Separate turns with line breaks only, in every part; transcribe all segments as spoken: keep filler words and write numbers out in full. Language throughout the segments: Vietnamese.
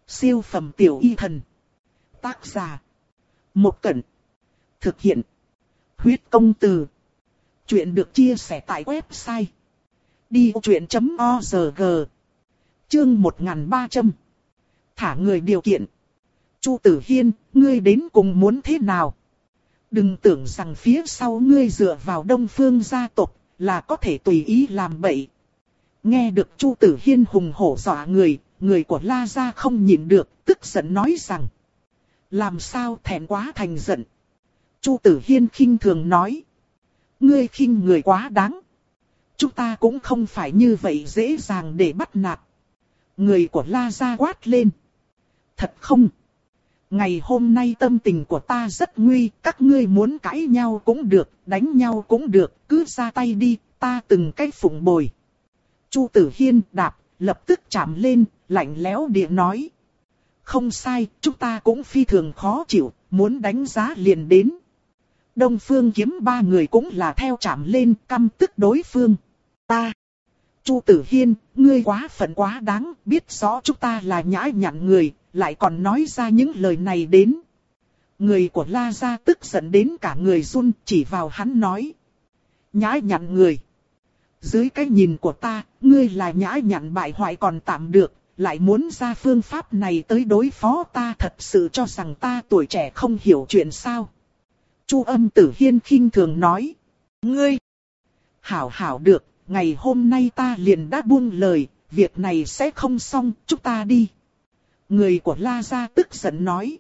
Siêu phẩm tiểu y thần. Tác giả. Một Cẩn. Thực hiện. Huyết công từ. Chuyện được chia sẻ tại website đi vô chuyện chấm org. Chương một nghìn ba trăm. Thả người điều kiện. Chu Tử Hiên, ngươi đến cùng muốn thế nào? Đừng tưởng rằng phía sau ngươi dựa vào Đông Phương gia tộc là có thể tùy ý làm bậy. Nghe được Chu Tử Hiên hùng hổ dọa người, người của La gia không nhịn được, tức giận nói rằng: làm sao thẹn quá thành giận? Chu Tử Hiên khinh thường nói: ngươi khinh người quá đáng. Chúng ta cũng không phải như vậy dễ dàng để bắt nạt. Người của La gia quát lên: thật không? Ngày hôm nay tâm tình của ta rất nguy, các ngươi muốn cãi nhau cũng được, đánh nhau cũng được, cứ ra tay đi, ta từng cách phụng bồi. Chu Tử Hiên đạp, lập tức chạm lên, lạnh lẽo địa nói: không sai, chúng ta cũng phi thường khó chịu, muốn đánh giá liền đến. Đông Phương Kiếm ba người cũng là theo chạm lên, căm tức đối phương. Ta! Chu Tử Hiên, ngươi quá phận quá đáng, biết rõ chúng ta là nhã nhặn người, lại còn nói ra những lời này đến. Người của La gia tức giận đến cả người run, chỉ vào hắn nói: nhã nhặn người. Dưới cái nhìn của ta, ngươi là nhã nhặn bại hoại còn tạm được, lại muốn ra phương pháp này tới đối phó ta, thật sự cho rằng ta tuổi trẻ không hiểu chuyện sao? Chu Âm Tử Hiên khinh thường nói: ngươi! Hảo hảo được, ngày hôm nay ta liền đã buông lời, việc này sẽ không xong, chúng ta đi. Người của La gia tức giận nói.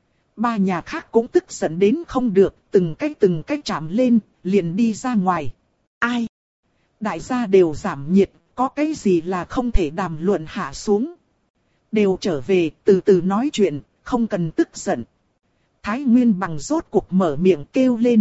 Ba nhà khác cũng tức giận đến không được, từng cái từng cái chạm lên, liền đi ra ngoài. Ai? Đại gia đều giảm nhiệt, có cái gì là không thể đàm luận hạ xuống. Đều trở về, từ từ nói chuyện, không cần tức giận. Thái Nguyên Bằng rốt cuộc mở miệng kêu lên.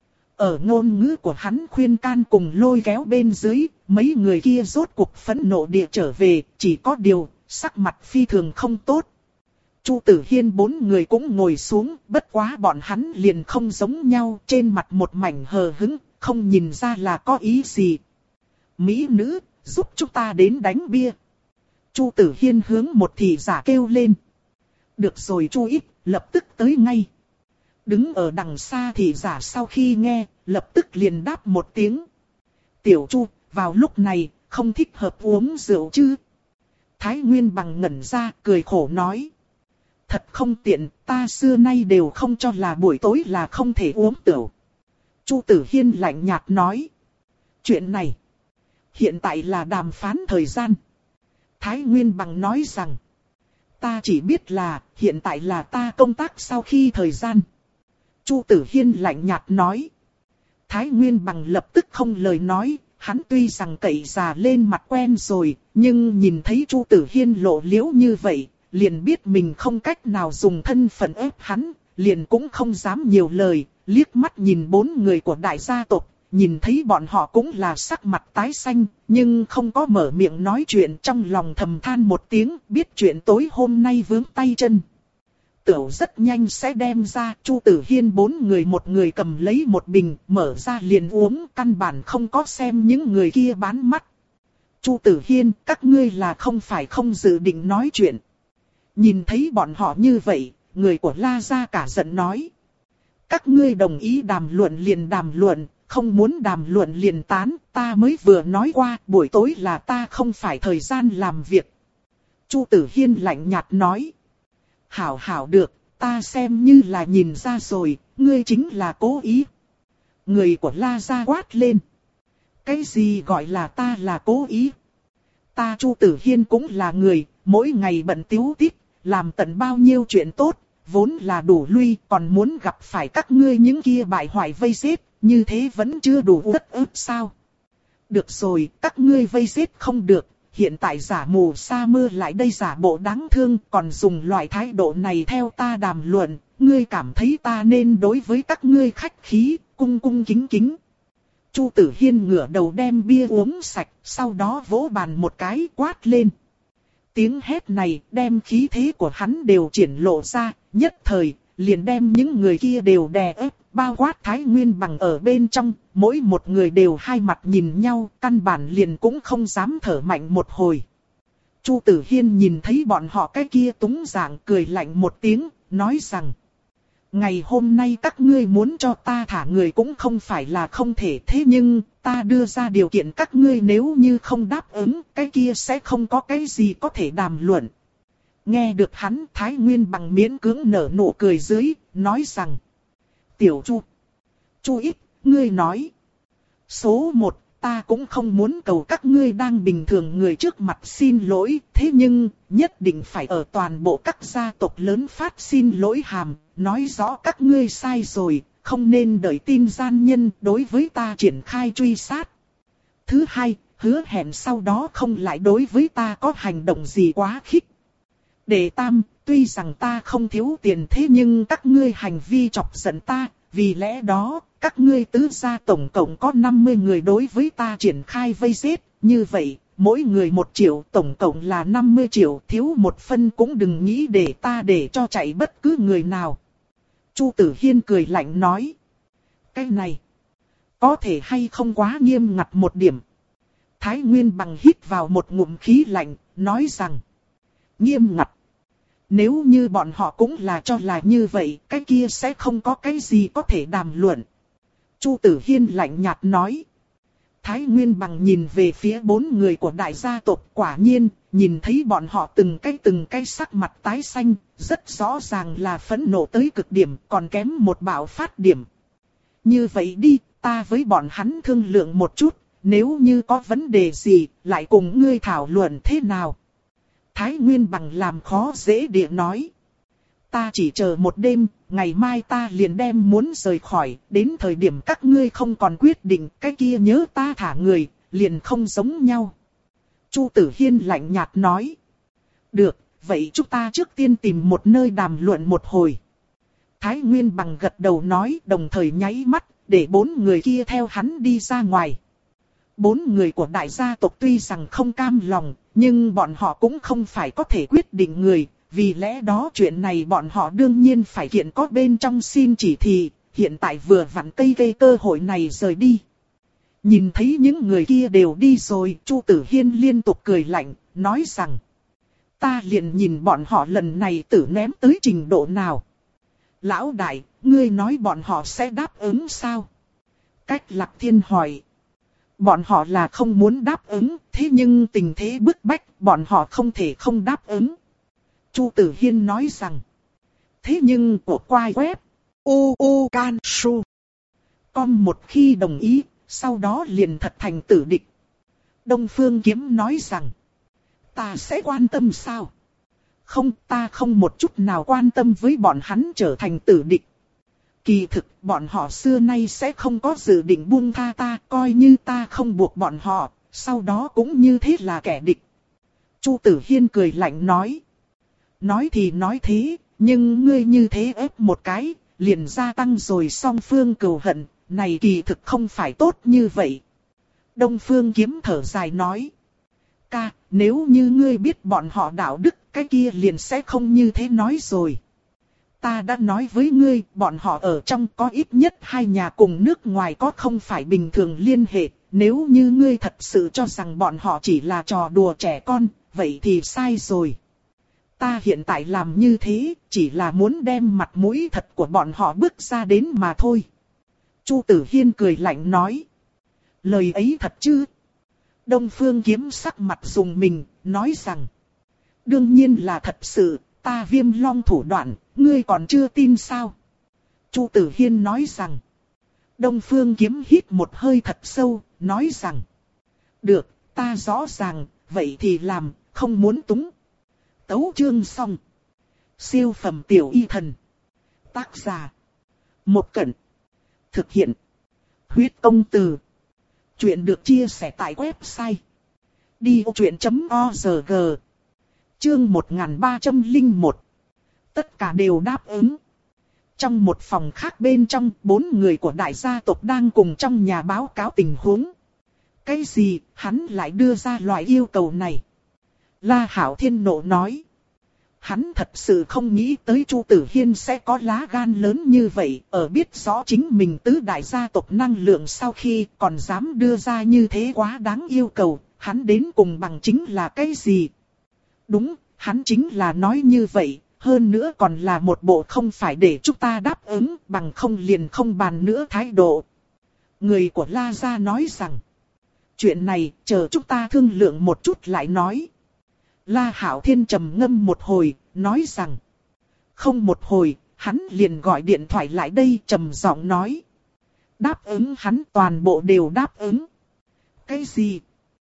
Ở ngôn ngữ của hắn khuyên can cùng lôi kéo bên dưới, mấy người kia rốt cuộc phẫn nộ địa trở về, chỉ có điều, sắc mặt phi thường không tốt. Chu Tử Hiên bốn người cũng ngồi xuống, bất quá bọn hắn liền không giống nhau, trên mặt một mảnh hờ hững, không nhìn ra là có ý gì. Mỹ nữ, giúp chúng ta đến đánh bia. Chu Tử Hiên hướng một thị giả kêu lên. Được rồi Chu Ít, lập tức tới ngay. Đứng ở đằng xa thị giả sau khi nghe, lập tức liền đáp một tiếng. Tiểu Chu, vào lúc này, không thích hợp uống rượu chứ? Thái Nguyên Bằng ngẩn ra, cười khổ nói. Thật không tiện, ta xưa nay đều không cho là buổi tối là không thể uống rượu. Chu Tử Hiên lạnh nhạt nói. Chuyện này, hiện tại là đàm phán thời gian. Thái Nguyên Bằng nói rằng. Ta chỉ biết là, hiện tại là ta công tác sau khi thời gian. Chu Tử Hiên lạnh nhạt nói. Thái Nguyên Bằng lập tức không lời nói, hắn tuy rằng cậy già lên mặt quen rồi, nhưng nhìn thấy Chu Tử Hiên lộ liễu như vậy, liền biết mình không cách nào dùng thân phận ép hắn, liền cũng không dám nhiều lời, liếc mắt nhìn bốn người của đại gia tộc, nhìn thấy bọn họ cũng là sắc mặt tái xanh, nhưng không có mở miệng nói chuyện, trong lòng thầm than một tiếng, biết chuyện tối hôm nay vướng tay chân. Tửu rất nhanh sẽ đem ra, Chu Tử Hiên bốn người một người cầm lấy một bình, mở ra liền uống, căn bản không có xem những người kia bán mắt. Chu Tử Hiên, các ngươi là không phải không dự định nói chuyện. Nhìn thấy bọn họ như vậy, người của La gia cả giận nói. Các ngươi đồng ý đàm luận liền đàm luận, không muốn đàm luận liền tán, ta mới vừa nói qua, buổi tối là ta không phải thời gian làm việc. Chu Tử Hiên lạnh nhạt nói. Hảo hảo được, ta xem như là nhìn ra rồi, ngươi chính là cố ý. Người của La gia quát lên. Cái gì gọi là ta là cố ý? Ta Chu Tử Hiên cũng là người, mỗi ngày bận tíu tít, làm tận bao nhiêu chuyện tốt, vốn là đủ lui, còn muốn gặp phải các ngươi những kia bại hoại vây giết, như thế vẫn chưa đủ uất ức sao? Được rồi, các ngươi vây giết không được. Hiện tại giả mù sa mưa lại đây giả bộ đáng thương, còn dùng loại thái độ này theo ta đàm luận, ngươi cảm thấy ta nên đối với các ngươi khách khí, cung cung kính kính. Chu Tử Hiên ngửa đầu đem bia uống sạch, sau đó vỗ bàn một cái quát lên. Tiếng hét này đem khí thế của hắn đều triển lộ ra, nhất thời, liền đem những người kia đều đè ép, bao quát Thái Nguyên Bằng ở bên trong, mỗi một người đều hai mặt nhìn nhau, căn bản liền cũng không dám thở mạnh một hồi. Chu Tử Hiên nhìn thấy bọn họ cái kia túng dạng cười lạnh một tiếng, nói rằng. Ngày hôm nay các ngươi muốn cho ta thả người cũng không phải là không thể, thế nhưng ta đưa ra điều kiện các ngươi nếu như không đáp ứng, cái kia sẽ không có cái gì có thể đàm luận. Nghe được hắn, Thái Nguyên bằng miễn cưỡng nở nụ cười dưới, nói rằng. Tiểu Chu, Chu ít, ngươi nói. Số một, ta cũng không muốn cầu các ngươi đang bình thường người trước mặt xin lỗi, thế nhưng nhất định phải ở toàn bộ các gia tộc lớn phát xin lỗi hàm, nói rõ các ngươi sai rồi, không nên đợi tin gian nhân đối với ta triển khai truy sát. Thứ hai, hứa hẹn sau đó không lại đối với ta có hành động gì quá khích. Đệ tam, tuy rằng ta không thiếu tiền thế nhưng các ngươi hành vi chọc giận ta, vì lẽ đó, các ngươi tứ gia tổng cộng có năm mươi người đối với ta triển khai vây giết, như vậy, mỗi người một triệu tổng cộng là năm mươi triệu, thiếu một phân cũng đừng nghĩ để ta để cho chạy bất cứ người nào. Chu Tử Hiên cười lạnh nói. Cái này, có thể hay không quá nghiêm ngặt một điểm. Thái Nguyên bằng hít vào một ngụm khí lạnh, nói rằng. Nghiêm ngặt. Nếu như bọn họ cũng là cho là như vậy, cái kia sẽ không có cái gì có thể đàm luận. Chu Tử Hiên lạnh nhạt nói. Thái Nguyên bằng nhìn về phía bốn người của đại gia tộc, quả nhiên, nhìn thấy bọn họ từng cái từng cái sắc mặt tái xanh, rất rõ ràng là phẫn nộ tới cực điểm, còn kém một bạo phát điểm. Như vậy đi, ta với bọn hắn thương lượng một chút, nếu như có vấn đề gì, lại cùng ngươi thảo luận thế nào. Thái Nguyên bằng làm khó dễ địa nói. Ta chỉ chờ một đêm, ngày mai ta liền đem muốn rời khỏi, đến thời điểm các ngươi không còn quyết định, cái kia nhớ ta thả người, liền không giống nhau. Chu Tử Hiên lạnh nhạt nói. Được, vậy chúng ta trước tiên tìm một nơi đàm luận một hồi. Thái Nguyên bằng gật đầu nói, đồng thời nháy mắt, để bốn người kia theo hắn đi ra ngoài. Bốn người của đại gia tộc tuy rằng không cam lòng, nhưng bọn họ cũng không phải có thể quyết định người, vì lẽ đó chuyện này bọn họ đương nhiên phải kiện có bên trong xin chỉ thị, hiện tại vừa vặn cây cây cơ hội này rời đi. Nhìn thấy những người kia đều đi rồi, Chu Tử Hiên liên tục cười lạnh, nói rằng, ta liền nhìn bọn họ lần này tử ném tới trình độ nào. Lão đại, ngươi nói bọn họ sẽ đáp ứng sao? Cách Lạc Thiên hỏi. Bọn họ là không muốn đáp ứng, thế nhưng tình thế bức bách, bọn họ không thể không đáp ứng. Chu Tử Hiên nói rằng, thế nhưng của quai web, u u can su, com một khi đồng ý, sau đó liền thật thành tử địch. Đông Phương Kiếm nói rằng, ta sẽ quan tâm sao? Không, ta không một chút nào quan tâm với bọn hắn trở thành tử địch. Kỳ thực, bọn họ xưa nay sẽ không có dự định buông tha ta, coi như ta không buộc bọn họ, sau đó cũng như thế là kẻ địch. Chu Tử Hiên cười lạnh nói. Nói thì nói thế, nhưng ngươi như thế ép một cái, liền gia tăng rồi song phương cừu hận, này kỳ thực không phải tốt như vậy. Đông Phương Kiếm thở dài nói. Ca, nếu như ngươi biết bọn họ đạo đức, cái kia liền sẽ không như thế nói rồi. Ta đã nói với ngươi, bọn họ ở trong có ít nhất hai nhà cùng nước ngoài có không phải bình thường liên hệ. Nếu như ngươi thật sự cho rằng bọn họ chỉ là trò đùa trẻ con, vậy thì sai rồi. Ta hiện tại làm như thế, chỉ là muốn đem mặt mũi thật của bọn họ bước ra đến mà thôi. Chu Tử Hiên cười lạnh nói. Lời ấy thật chứ? Đông Phương Kiếm sắc mặt dùng mình, nói rằng. Đương nhiên là thật sự, ta Viêm Long thủ đoạn, ngươi còn chưa tin sao? Chu Tử Hiên nói rằng. Đông Phương Kiếm hít một hơi thật sâu, nói rằng. Được, ta rõ ràng, vậy thì làm, không muốn túng. Tấu chương xong. Siêu phẩm tiểu y thần. Tác giả. Một Cẩn. Thực hiện. Huyết công từ. Chuyện được chia sẻ tại website. đi ô chuyện chấm org. Chương một nghìn ba trăm lẻ một. Tất cả đều đáp ứng. Trong một phòng khác bên trong, bốn người của đại gia tộc đang cùng trong nhà báo cáo tình huống. Cái gì, hắn lại đưa ra loại yêu cầu này? La Hạo Thiên nộ nói. Hắn thật sự không nghĩ tới Chu Tử Hiên sẽ có lá gan lớn như vậy, ở biết rõ chính mình tứ đại gia tộc năng lượng sau khi còn dám đưa ra như thế quá đáng yêu cầu, hắn đến cùng bằng chính là cái gì? Đúng, hắn chính là nói như vậy, hơn nữa còn là một bộ không phải để chúng ta đáp ứng, bằng không liền không bàn nữa thái độ. Người của La Gia nói rằng, chuyện này chờ chúng ta thương lượng một chút lại nói. La Hạo Thiên trầm ngâm một hồi, nói rằng, không một hồi, hắn liền gọi điện thoại lại đây trầm giọng nói. Đáp ứng hắn toàn bộ đều đáp ứng. Cái gì?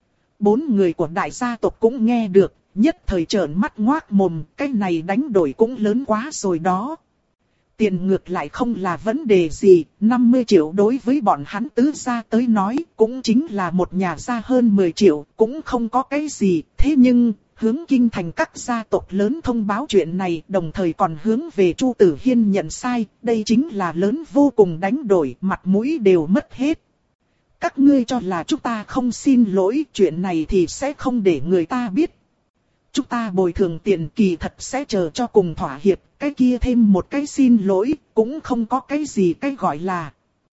Bốn người của đại gia tộc cũng nghe được, nhất thời trợn mắt ngoác mồm, cái này đánh đổi cũng lớn quá rồi đó. Tiền ngược lại không là vấn đề gì, năm mươi triệu đối với bọn hắn tứ gia tới nói, cũng chính là một nhà gia hơn mười triệu, cũng không có cái gì, thế nhưng, hướng kinh thành các gia tộc lớn thông báo chuyện này, đồng thời còn hướng về Chu Tử Hiên nhận sai, đây chính là lớn vô cùng đánh đổi, mặt mũi đều mất hết. Các ngươi cho là chúng ta không xin lỗi, chuyện này thì sẽ không để người ta biết. Chúng ta bồi thường tiền kỳ thật sẽ chờ cho cùng thỏa hiệp, cái kia thêm một cái xin lỗi, cũng không có cái gì cái gọi là.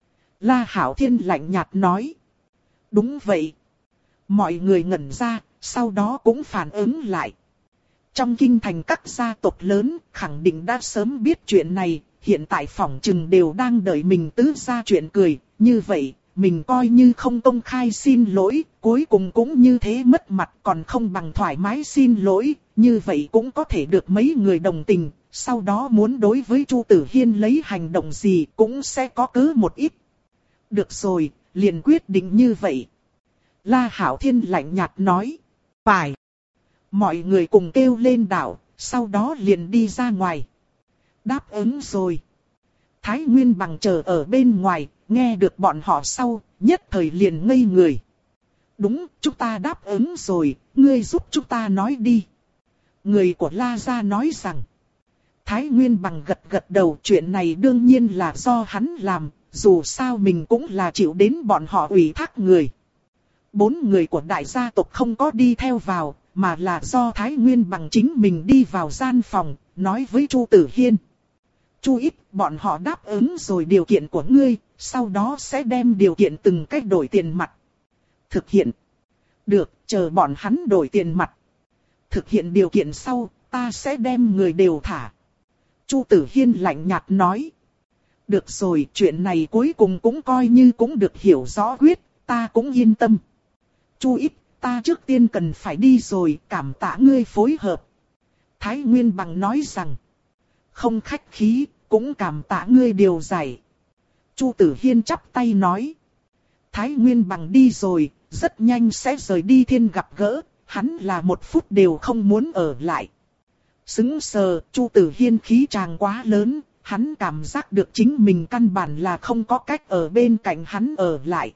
La Hạo Thiên lạnh nhạt nói. Đúng vậy. Mọi người ngẩn ra, sau đó cũng phản ứng lại. Trong kinh thành các gia tộc lớn, khẳng định đã sớm biết chuyện này, hiện tại phỏng chừng đều đang đợi mình tứ ra chuyện cười, như vậy. Mình coi như không công khai xin lỗi, cuối cùng cũng như thế mất mặt còn không bằng thoải mái xin lỗi, như vậy cũng có thể được mấy người đồng tình, sau đó muốn đối với Chu Tử Hiên lấy hành động gì cũng sẽ có cớ một ít. Được rồi, liền quyết định như vậy. La Hạo Thiên lạnh nhạt nói, phải. Mọi người cùng kêu lên đạo, sau đó liền đi ra ngoài. Đáp ứng rồi. Thái Nguyên Bằng chờ ở bên ngoài, nghe được bọn họ sau, nhất thời liền ngây người. Đúng, chúng ta đáp ứng rồi, ngươi giúp chúng ta nói đi. Người của La Gia nói rằng. Thái Nguyên Bằng gật gật đầu, chuyện này đương nhiên là do hắn làm, dù sao mình cũng là chịu đến bọn họ ủy thác người. Bốn người của đại gia tộc không có đi theo vào, mà là do Thái Nguyên Bằng chính mình đi vào gian phòng, nói với Chu Tử Hiên. Chu ít, bọn họ đáp ứng rồi điều kiện của ngươi, sau đó sẽ đem điều kiện từng cách đổi tiền mặt. Thực hiện. Được, chờ bọn hắn đổi tiền mặt. Thực hiện điều kiện sau, ta sẽ đem người đều thả. Chu Tử Hiên lạnh nhạt nói. Được rồi, chuyện này cuối cùng cũng coi như cũng được hiểu rõ quyết, ta cũng yên tâm. Chu ít, ta trước tiên cần phải đi rồi, cảm tạ ngươi phối hợp. Thái Nguyên Bằng nói rằng. Không khách khí, cũng cảm tạ ngươi điều giải. Chu Tử Hiên chắp tay nói. Thái Nguyên Bằng đi rồi, rất nhanh sẽ rời đi thiên gặp gỡ, hắn là một phút đều không muốn ở lại. Sững sờ, Chu Tử Hiên khí tràng quá lớn, hắn cảm giác được chính mình căn bản là không có cách ở bên cạnh hắn ở lại.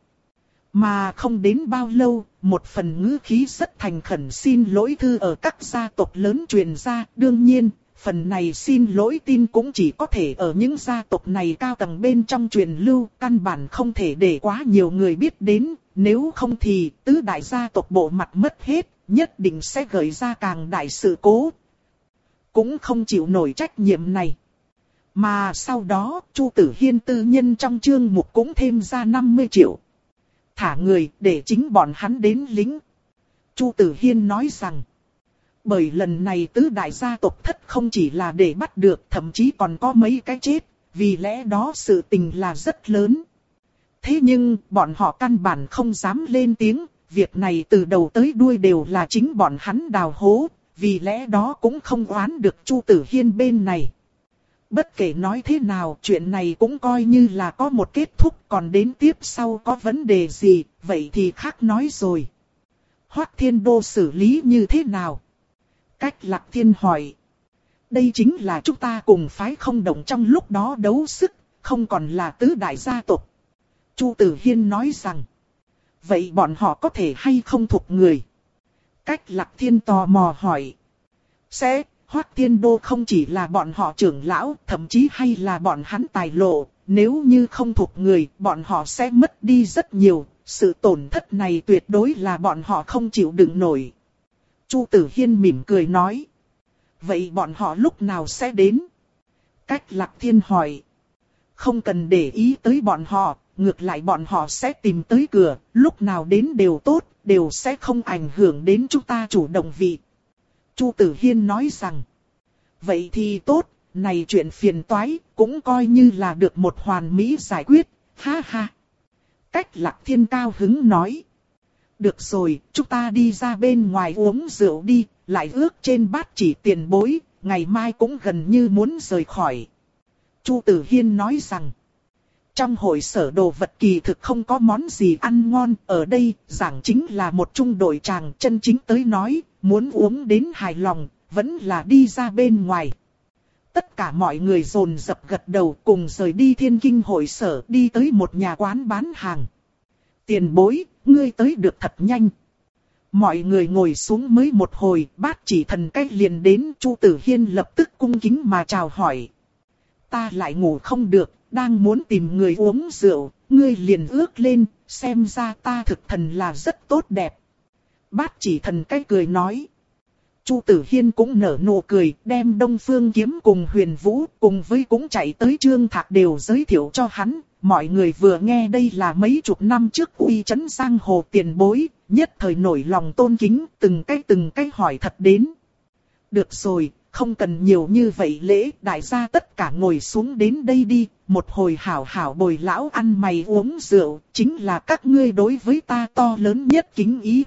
Mà không đến bao lâu, một phần ngữ khí rất thành khẩn xin lỗi thư ở các gia tộc lớn truyền ra, đương nhiên. Phần này xin lỗi tin cũng chỉ có thể ở những gia tộc này cao tầng bên trong truyền lưu, căn bản không thể để quá nhiều người biết đến, nếu không thì tứ đại gia tộc bộ mặt mất hết, nhất định sẽ gợi ra càng đại sự cố. Cũng không chịu nổi trách nhiệm này. Mà sau đó, Chu Tử Hiên tư nhân trong chương mục cũng thêm ra năm mươi triệu. Thả người để chính bọn hắn đến lính. Chu Tử Hiên nói rằng. Bởi lần này tứ đại gia tộc thất không chỉ là để bắt được, thậm chí còn có mấy cái chết, vì lẽ đó sự tình là rất lớn. Thế nhưng, bọn họ căn bản không dám lên tiếng, việc này từ đầu tới đuôi đều là chính bọn hắn đào hố, vì lẽ đó cũng không oán được Chu Tử Hiên bên này. Bất kể nói thế nào, chuyện này cũng coi như là có một kết thúc, còn đến tiếp sau có vấn đề gì, vậy thì khác nói rồi. Hoắc Thiên Đô xử lý như thế nào? Cách Lạc Thiên hỏi. Đây chính là chúng ta cùng phái không động trong lúc đó đấu sức, không còn là tứ đại gia tộc. Chu Tử Hiên nói rằng. Vậy bọn họ có thể hay không thuộc người? Cách Lạc Thiên tò mò hỏi. Sẽ, Hoắc Thiên Đô không chỉ là bọn họ trưởng lão, thậm chí hay là bọn hắn tài lộ. Nếu như không thuộc người, bọn họ sẽ mất đi rất nhiều. Sự tổn thất này tuyệt đối là bọn họ không chịu đựng nổi. Chu Tử Hiên mỉm cười nói. Vậy bọn họ lúc nào sẽ đến? Cách Lạc Thiên hỏi. Không cần để ý tới bọn họ, ngược lại bọn họ sẽ tìm tới cửa, lúc nào đến đều tốt, đều sẽ không ảnh hưởng đến chúng ta chủ động vị. Chu Tử Hiên nói rằng, vậy thì tốt, này chuyện phiền toái, cũng coi như là được một hoàn mỹ giải quyết, ha ha. Cách Lạc Thiên cao hứng nói, được rồi, chúng ta đi ra bên ngoài uống rượu đi, lại ước trên bát chỉ tiền bối, ngày mai cũng gần như muốn rời khỏi. Chu Tử Hiên nói rằng, trong hội sở đồ vật kỳ thực không có món gì ăn ngon, ở đây giảng chính là một trung đội tràng, chân chính tới nói, muốn uống đến hài lòng, vẫn là đi ra bên ngoài. Tất cả mọi người dồn dập gật đầu cùng rời đi Thiên Kinh hội sở, đi tới một nhà quán bán hàng. Tiền bối, ngươi tới được thật nhanh. Mọi người ngồi xuống mới một hồi, bát chỉ thần cách liền đến. Chu Tử Hiên lập tức cung kính mà chào hỏi. Ta lại ngủ không được, đang muốn tìm người uống rượu, ngươi liền ước lên, xem ra ta thực thần là rất tốt đẹp. Bát chỉ thần cách cười nói. Chu Tử Hiên cũng nở nụ cười, đem Đông Phương Kiếm cùng Huyền Vũ cùng với cũng chạy tới Trương Thạc đều giới thiệu cho hắn. Mọi người vừa nghe đây là mấy chục năm trước uy chấn giang hồ tiền bối, nhất thời nổi lòng tôn kính, từng cái từng cái hỏi thật đến. Được rồi, không cần nhiều như vậy lễ, đại gia tất cả ngồi xuống đến đây đi, một hồi hảo hảo bồi lão ăn mày uống rượu, chính là các ngươi đối với ta to lớn nhất kính ý.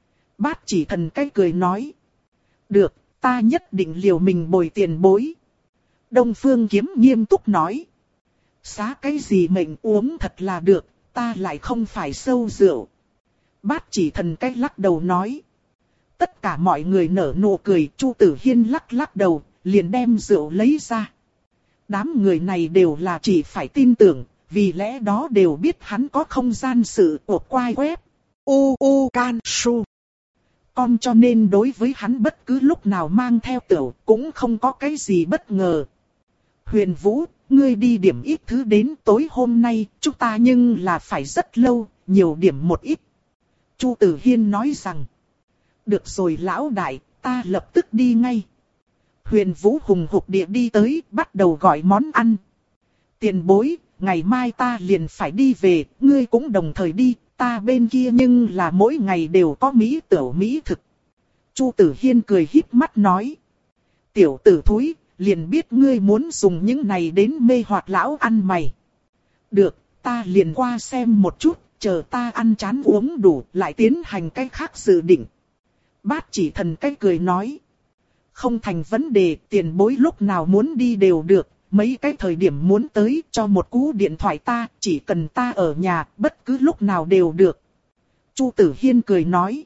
Bát chỉ thần cái cười nói. Được, ta nhất định liều mình bồi tiền bối. Đông Phương Kiếm nghiêm túc nói. Xá cái gì mệnh uống thật là được, ta lại không phải sâu rượu. Bát chỉ thần cách lắc đầu nói. Tất cả mọi người nở nụ cười, Chu Tử Hiên lắc lắc đầu, liền đem rượu lấy ra. Đám người này đều là chỉ phải tin tưởng, vì lẽ đó đều biết hắn có không gian sự của quai web. U U Can Su. Con cho nên đối với hắn bất cứ lúc nào mang theo tửu cũng không có cái gì bất ngờ. Huyền Vũ, ngươi đi điểm ít thứ đến tối hôm nay, chúng ta nhưng là phải rất lâu, nhiều điểm một ít. Chu Tử Hiên nói rằng, được rồi lão đại, ta lập tức đi ngay. Huyền Vũ hùng hục địa đi tới, bắt đầu gọi món ăn. Tiền bối, ngày mai ta liền phải đi về, ngươi cũng đồng thời đi, ta bên kia nhưng là mỗi ngày đều có mỹ tửu mỹ thực. Chu Tử Hiên cười híp mắt nói. Tiểu tử thúi, liền biết ngươi muốn dùng những này đến mê hoặc lão ăn mày. Được, ta liền qua xem một chút, chờ ta ăn chán uống đủ, lại tiến hành cái khác dự định. Bát chỉ thần cái cười nói. Không thành vấn đề, tiền bối lúc nào muốn đi đều được, mấy cái thời điểm muốn tới cho một cú điện thoại ta, chỉ cần ta ở nhà, bất cứ lúc nào đều được. Chu Tử Hiên cười nói.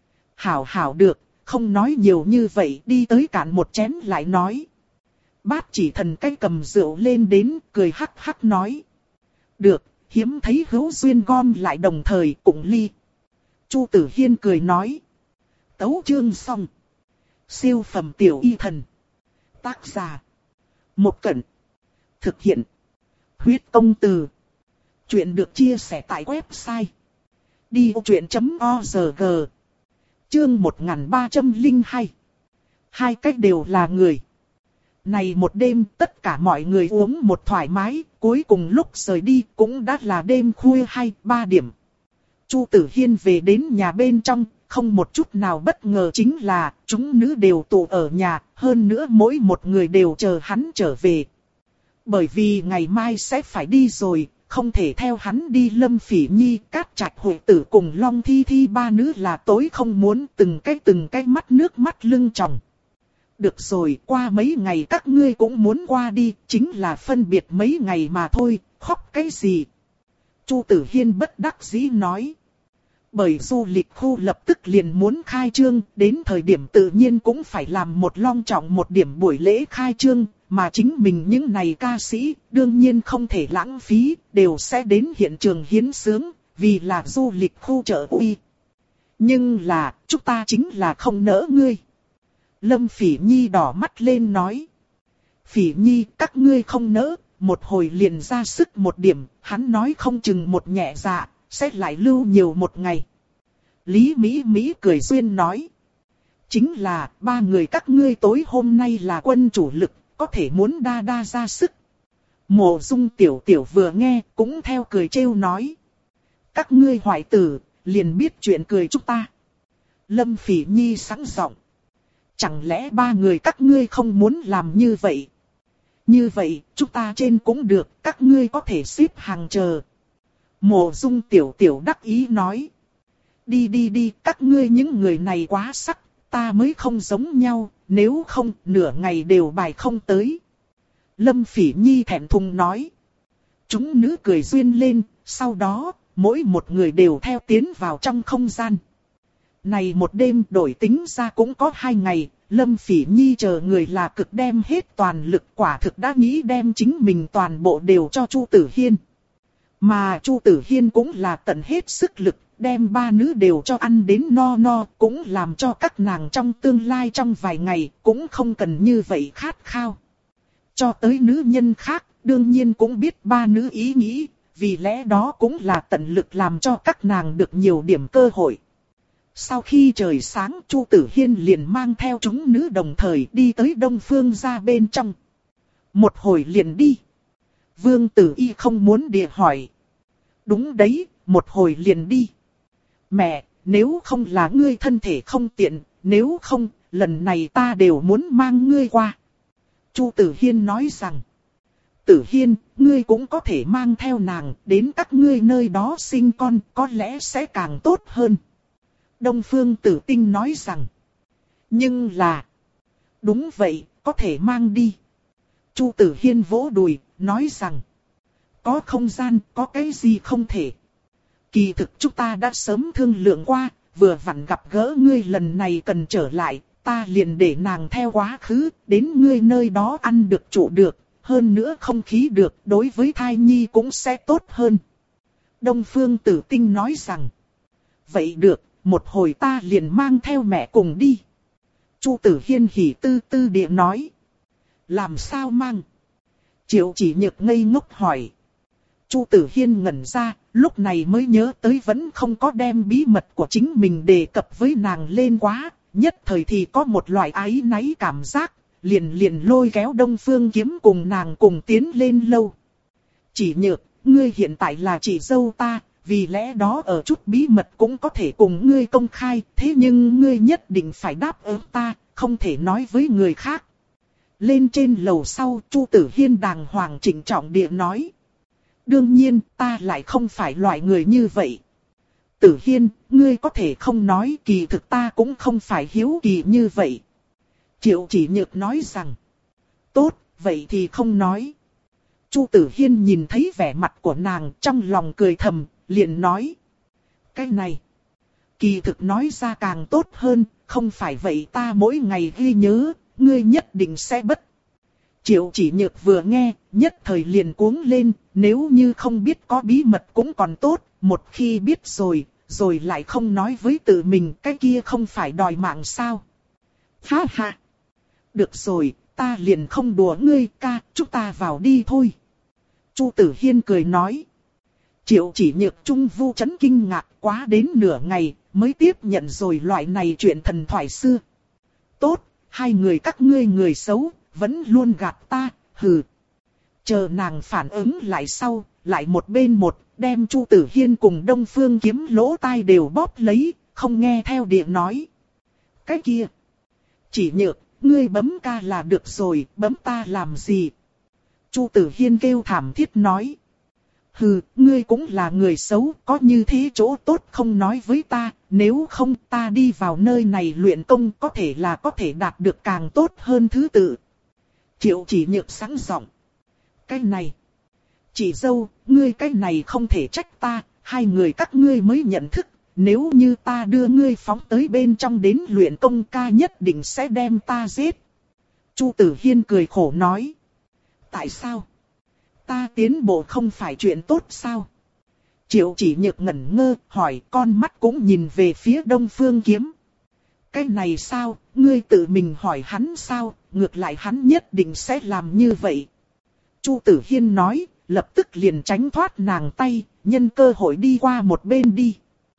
Hảo hảo được, không nói nhiều như vậy, đi tới cạn một chén lại nói. Bát chỉ thần cái cầm rượu lên đến, cười hắc hắc nói. Được, hiếm thấy hữu duyên gom lại đồng thời cùng ly. Chu Tử Hiên cười nói. Tấu chương xong. Siêu phẩm tiểu y thần. Tác giả. Một Cẩn. Thực hiện. Huyết công từ. Chuyện được chia sẻ tại website. đi ô chuyện chấm org. Chương một nghìn ba trăm lẻ hai. Hai cách đều là người. Này một đêm tất cả mọi người uống một thoải mái, cuối cùng lúc rời đi cũng đã là đêm khuya hai ba điểm. Chu Tử Hiên về đến nhà bên trong, không một chút nào bất ngờ chính là chúng nữ đều tụ ở nhà, hơn nữa mỗi một người đều chờ hắn trở về. Bởi vì ngày mai sẽ phải đi rồi, không thể theo hắn đi. Lâm Phỉ Nhi, Cát Trạch Hội Tử cùng Long Thi Thi ba nữ là tối không muốn, từng cái từng cái mắt nước mắt lưng tròng. Được rồi, qua mấy ngày các ngươi cũng muốn qua đi, chính là phân biệt mấy ngày mà thôi, khóc cái gì. Chu Tử Hiên bất đắc dĩ nói. Bởi du lịch khu lập tức liền muốn khai trương, đến thời điểm tự nhiên cũng phải làm một long trọng một điểm buổi lễ khai trương, mà chính mình những này ca sĩ, đương nhiên không thể lãng phí, đều sẽ đến hiện trường hiến xướng, vì là du lịch khu chợ uy. Nhưng là, chúng ta chính là không nỡ ngươi. Lâm Phỉ Nhi đỏ mắt lên nói. Phỉ Nhi, các ngươi không nỡ, một hồi liền ra sức một điểm, hắn nói không chừng một nhẹ dạ, sẽ lại lưu nhiều một ngày. Lý Mỹ Mỹ cười duyên nói. Chính là, ba người các ngươi tối hôm nay là quân chủ lực, có thể muốn đa đa ra sức. Mộ Dung Tiểu Tiểu vừa nghe, cũng theo cười trêu nói. Các ngươi hoại tử, liền biết chuyện cười chúng ta. Lâm Phỉ Nhi sẵn giọng. Chẳng lẽ ba người các ngươi không muốn làm như vậy? Như vậy, chúng ta trên cũng được, các ngươi có thể xếp hàng chờ. Mộ Dung tiểu tiểu đắc ý nói. Đi đi đi, các ngươi những người này quá sắc, ta mới không giống nhau, nếu không, nửa ngày đều bài không tới. Lâm Phỉ Nhi thẹn thùng nói. Chúng nữ cười duyên lên, sau đó, mỗi một người đều theo tiến vào trong không gian. Này một đêm đổi tính ra cũng có hai ngày, Lâm Phỉ Nhi chờ người là cực đem hết toàn lực, quả thực đã nghĩ đem chính mình toàn bộ đều cho Chu Tử Hiên. Mà Chu Tử Hiên cũng là tận hết sức lực, đem ba nữ đều cho ăn đến no no, cũng làm cho các nàng trong tương lai trong vài ngày cũng không cần như vậy khát khao. Cho tới nữ nhân khác, đương nhiên cũng biết ba nữ ý nghĩ, vì lẽ đó cũng là tận lực làm cho các nàng được nhiều điểm cơ hội. Sau khi trời sáng, Chu Tử Hiên liền mang theo chúng nữ đồng thời đi tới Đông Phương gia bên trong. Một hồi liền đi. Vương Tử Y không muốn địa hỏi. Đúng đấy, một hồi liền đi. Mẹ, nếu không là ngươi thân thể không tiện, nếu không, lần này ta đều muốn mang ngươi qua. Chu Tử Hiên nói rằng. Tử Hiên, ngươi cũng có thể mang theo nàng đến các ngươi nơi đó sinh con, có lẽ sẽ càng tốt hơn. Đông Phương Tử Tinh nói rằng. Nhưng là. Đúng vậy, có thể mang đi. Chu Tử Hiên vỗ đùi, nói rằng. Có không gian, có cái gì không thể. Kỳ thực chúng ta đã sớm thương lượng qua, vừa vặn gặp gỡ ngươi lần này cần trở lại, ta liền để nàng theo quá khứ, đến ngươi nơi đó ăn được trụ được, hơn nữa không khí được, đối với thai nhi cũng sẽ tốt hơn. Đông Phương Tử Tinh nói rằng. Vậy được, một hồi ta liền mang theo mẹ cùng đi. Chu Tử Hiên hỉ tư tư địa nói. Làm sao mang? Triệu Chỉ Nhược ngây ngốc hỏi. Chu Tử Hiên ngẩn ra, lúc này mới nhớ tới vẫn không có đem bí mật của chính mình đề cập với nàng lên quá, nhất thời thì có một loại áy náy cảm giác, liền liền lôi kéo Đông Phương Kiếm cùng nàng cùng tiến lên lâu. Chỉ Nhược, ngươi hiện tại là chị dâu ta, vì lẽ đó ở chút bí mật cũng có thể cùng ngươi công khai, thế nhưng ngươi nhất định phải đáp ứng ta, không thể nói với người khác. Lên trên lầu sau, Chu Tử Hiên đàng hoàng trịnh trọng địa nói. Đương nhiên, ta lại không phải loại người như vậy. Tử Hiên, ngươi có thể không nói, kỳ thực ta cũng không phải hiếu kỳ như vậy. Triệu Chỉ Nhược nói rằng. Tốt, vậy thì không nói. Chu Tử Hiên nhìn thấy vẻ mặt của nàng trong lòng cười thầm, liền nói. Cái này, kỳ thực nói ra càng tốt hơn, không phải vậy ta mỗi ngày ghi nhớ, ngươi nhất định sẽ bất. Triệu Chỉ Nhược vừa nghe, nhất thời liền cuống lên, nếu như không biết có bí mật cũng còn tốt, một khi biết rồi, rồi lại không nói với tự mình, cái kia không phải đòi mạng sao. Ha ha! Được rồi, ta liền không đùa ngươi ca, chúng ta vào đi thôi. Chu Tử Hiên cười nói. Triệu Chỉ Nhược trung vu chấn kinh ngạc quá đến nửa ngày, mới tiếp nhận rồi loại này chuyện thần thoại xưa. Tốt, hai người các ngươi người xấu, vẫn luôn gạt ta, hừ. Chờ nàng phản ứng lại sau, lại một bên một, đem Chu Tử Hiên cùng Đông Phương Kiếm lỗ tai đều bóp lấy, không nghe theo địa nói. Cái kia, Chỉ Nhược, ngươi bấm ca là được rồi, bấm ta làm gì? Chu Tử Hiên kêu thảm thiết nói. Hừ, ngươi cũng là người xấu, có như thế chỗ tốt không nói với ta, nếu không ta đi vào nơi này luyện công có thể là có thể đạt được càng tốt hơn thứ tự. Triệu Chỉ Nhược sáng giọng. Cái này, chị dâu, ngươi cái này không thể trách ta, hai người các ngươi mới nhận thức, nếu như ta đưa ngươi phóng tới bên trong đến luyện công ca nhất định sẽ đem ta giết. Chu Tử Hiên cười khổ nói. Tại sao? Ta tiến bộ không phải chuyện tốt sao? Triệu Chỉ Nhược ngẩn ngơ, hỏi, con mắt cũng nhìn về phía Đông Phương Kiếm. Cái này sao, ngươi tự mình hỏi hắn sao, ngược lại hắn nhất định sẽ làm như vậy. Chu Tử Hiên nói, lập tức liền tránh thoát nàng tay, nhân cơ hội đi qua một bên đi.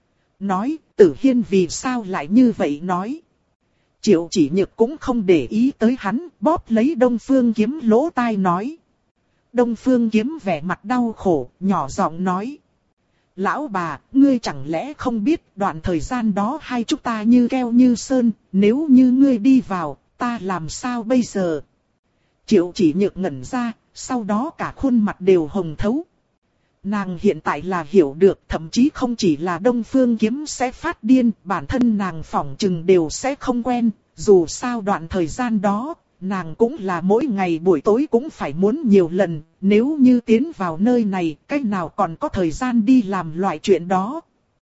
Nói, Tử Hiên vì sao lại như vậy nói. Triệu Chỉ Nhược cũng không để ý tới hắn, bóp lấy Đông Phương Kiếm lỗ tai nói. Đông Phương Kiếm vẻ mặt đau khổ, nhỏ giọng nói. Lão bà, ngươi chẳng lẽ không biết đoạn thời gian đó hai chúng ta như keo như sơn, nếu như ngươi đi vào, ta làm sao bây giờ? Triệu chỉ nhược ngẩn ra, sau đó cả khuôn mặt đều hồng thấu. Nàng hiện tại là hiểu được, thậm chí không chỉ là Đông Phương Kiếm sẽ phát điên, bản thân nàng phỏng chừng đều sẽ không quen, dù sao đoạn thời gian đó, nàng cũng là mỗi ngày buổi tối cũng phải muốn nhiều lần, nếu như tiến vào nơi này, cách nào còn có thời gian đi làm loại chuyện đó.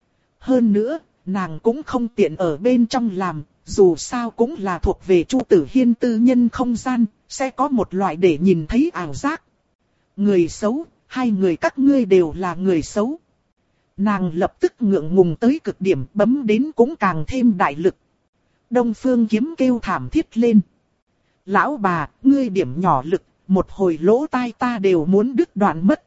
Hơn nữa, nàng cũng không tiện ở bên trong làm, dù sao cũng là thuộc về Chu Tử Hiên tư nhân không gian, sẽ có một loại để nhìn thấy ảo giác. Người xấu, hai người các ngươi đều là người xấu. Nàng lập tức ngượng ngùng tới cực điểm, bấm đến cũng càng thêm đại lực. Đông Phương Kiếm kêu thảm thiết lên. Lão bà, ngươi điểm nhỏ lực, một hồi lỗ tai ta đều muốn đứt đoạn mất.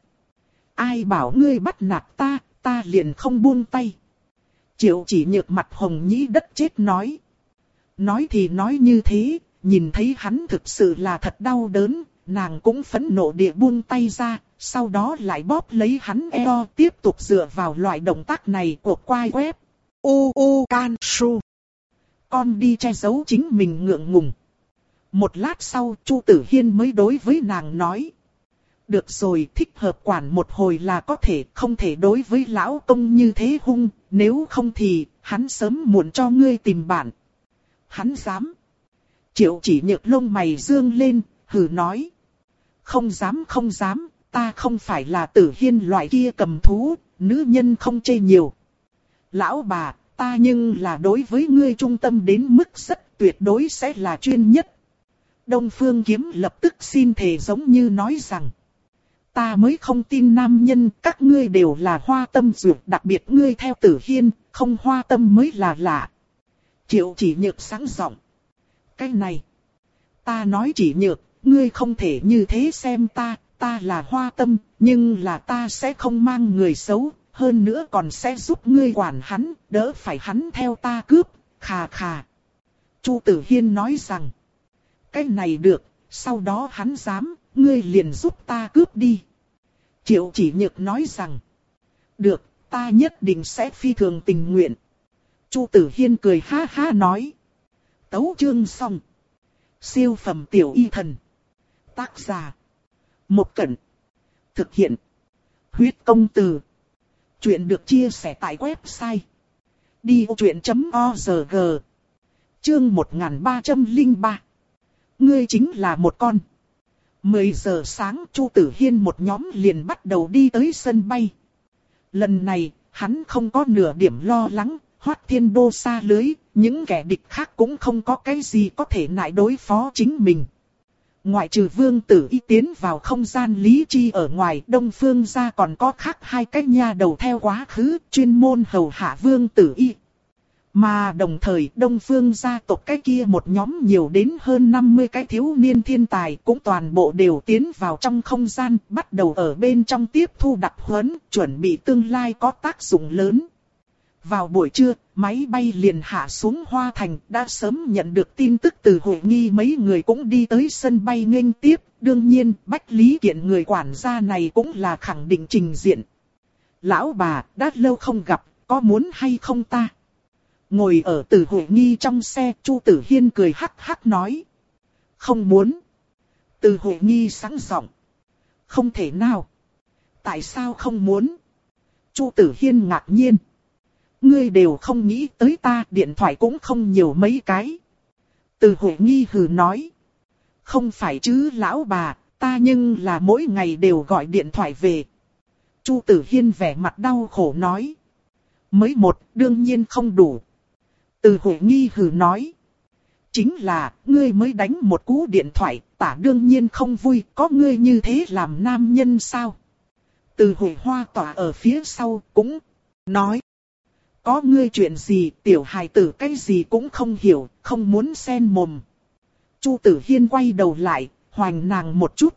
Ai bảo ngươi bắt nạt ta, ta liền không buông tay. Triệu chỉ nhược mặt hồng nhĩ đất chết nói. Nói thì nói như thế, nhìn thấy hắn thực sự là thật đau đớn, nàng cũng phẫn nộ địa buông tay ra, sau đó lại bóp lấy hắn eo, tiếp tục dựa vào loại động tác này của quai quép. U u can su. Con đi che giấu chính mình ngượng ngùng. Một lát sau, Chu Tử Hiên mới đối với nàng nói. Được rồi, thích hợp quản một hồi là có thể, không thể đối với lão công như thế hung, nếu không thì, hắn sớm muộn cho ngươi tìm bạn. Hắn dám. Triệu chỉ nhược lông mày dương lên, hừ nói. Không dám không dám, ta không phải là Tử Hiên loại kia cầm thú, nữ nhân không chê nhiều. Lão bà, ta nhưng là đối với ngươi trung tâm đến mức rất tuyệt đối sẽ là chuyên nhất. Đông Phương Kiếm lập tức xin thề giống như nói rằng. Ta mới không tin nam nhân, các ngươi đều là hoa tâm duyệt, đặc biệt ngươi theo Tử Hiên, không hoa tâm mới là lạ. Triệu chỉ nhược sáng giọng. Cái này, ta nói chỉ nhược, ngươi không thể như thế xem ta, ta là hoa tâm, nhưng là ta sẽ không mang người xấu, hơn nữa còn sẽ giúp ngươi quản hắn, đỡ phải hắn theo ta cướp, khà khà. Chu Tử Hiên nói rằng. Cái này được, sau đó hắn dám, ngươi liền giúp ta cướp đi. Triệu chỉ nhược nói rằng. Được, ta nhất định sẽ phi thường tình nguyện. Chu Tử Hiên cười ha ha nói. Tấu chương xong. Siêu phẩm tiểu y thần. Tác giả. Một Cẩn. Thực hiện. Huyết công từ. Chuyện được chia sẻ tại website. đi ô chuyện chấm org. Chương một nghìn ba trăm lẻ ba. Ngươi chính là một con. mười giờ sáng Chu Tử Hiên một nhóm liền bắt đầu đi tới sân bay. Lần này, hắn không có nửa điểm lo lắng, Hoắc Thiên Đô xa lưới, những kẻ địch khác cũng không có cái gì có thể nại đối phó chính mình. Ngoại trừ Vương Tử Y tiến vào không gian lý chi ở ngoài, Đông Phương gia còn có khác hai cái nha đầu theo quá khứ, chuyên môn hầu hạ Vương Tử Y. Mà đồng thời Đông Phương gia tộc cái kia một nhóm nhiều đến hơn năm mươi cái thiếu niên thiên tài cũng toàn bộ đều tiến vào trong không gian, bắt đầu ở bên trong tiếp thu đặc huấn, chuẩn bị tương lai có tác dụng lớn. Vào buổi trưa, máy bay liền hạ xuống Hoa Thành, đã sớm nhận được tin tức từ Hội Nghi mấy người cũng đi tới sân bay nghênh tiếp, đương nhiên Bách Lý Kiện người quản gia này cũng là khẳng định trình diện. Lão bà, đã lâu không gặp, có muốn hay không ta? Ngồi ở Từ Hội Nghi trong xe, Chu Tử Hiên cười hắc hắc nói. Không muốn. Từ Hội Nghi sẵn giọng. Không thể nào. Tại sao không muốn? Chu Tử Hiên ngạc nhiên. Ngươi đều không nghĩ tới ta, điện thoại cũng không nhiều mấy cái. Từ Hội Nghi hừ nói. Không phải chứ lão bà, ta nhưng là mỗi ngày đều gọi điện thoại về. Chu Tử Hiên vẻ mặt đau khổ nói. Mới một, đương nhiên không đủ. Từ Hội Nghi hừ nói. Chính là, ngươi mới đánh một cú điện thoại, tả đương nhiên không vui, có ngươi như thế làm nam nhân sao? Từ Hội Hoa tỏa ở phía sau, cũng nói. Có ngươi chuyện gì, tiểu hài tử cái gì cũng không hiểu, không muốn xen mồm. Chu Tử Hiên quay đầu lại, hoành nàng một chút.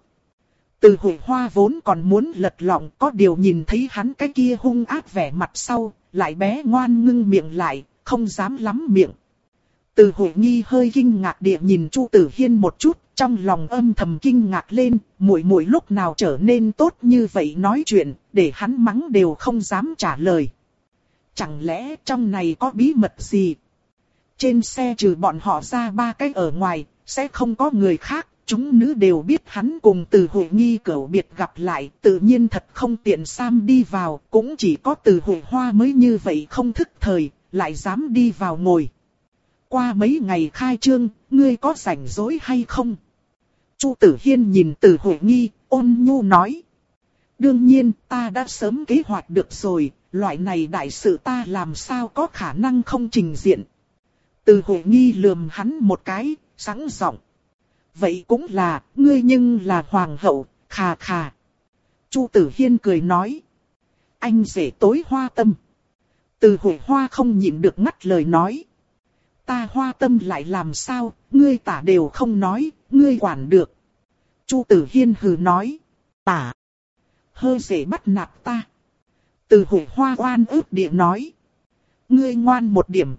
Từ Hội Hoa vốn còn muốn lật lọng, có điều nhìn thấy hắn cái kia hung ác vẻ mặt sau, lại bé ngoan ngưng miệng lại, không dám lắm miệng. Từ Huệ Nghi hơi kinh ngạc địa nhìn Chu Tử Hiên một chút, trong lòng âm thầm kinh ngạc lên, muội muội lúc nào trở nên tốt như vậy nói chuyện, để hắn mắng đều không dám trả lời. Chẳng lẽ trong này có bí mật gì? Trên xe trừ bọn họ ra ba cái ở ngoài, sẽ không có người khác, chúng nữ đều biết hắn cùng Từ Huệ Nghi cẩu biệt gặp lại, tự nhiên thật không tiện Sam đi vào, cũng chỉ có Từ Huệ Hoa mới như vậy không thức thời, lại dám đi vào ngồi. Qua mấy ngày khai trương, ngươi có rảnh rỗi hay không? Chu Tử Hiên nhìn Từ Huệ Nghi, ôn nhu nói. Đương nhiên, ta đã sớm kế hoạch được rồi, loại này đại sự ta làm sao có khả năng không trình diện. Từ Huệ Nghi lườm hắn một cái, sẵn giọng. Vậy cũng là, ngươi nhưng là hoàng hậu, khà khà. Chu Tử Hiên cười nói. Anh rể tối hoa tâm. Từ Huệ Hoa không nhịn được ngắt lời nói. Ta hoa tâm lại làm sao, ngươi tả đều không nói, ngươi quản được. Chu Tử Hiên hừ nói. Tả. Hơ rể bắt nạt ta. Từ Huệ Hoa oan ức địa nói. Ngươi ngoan một điểm.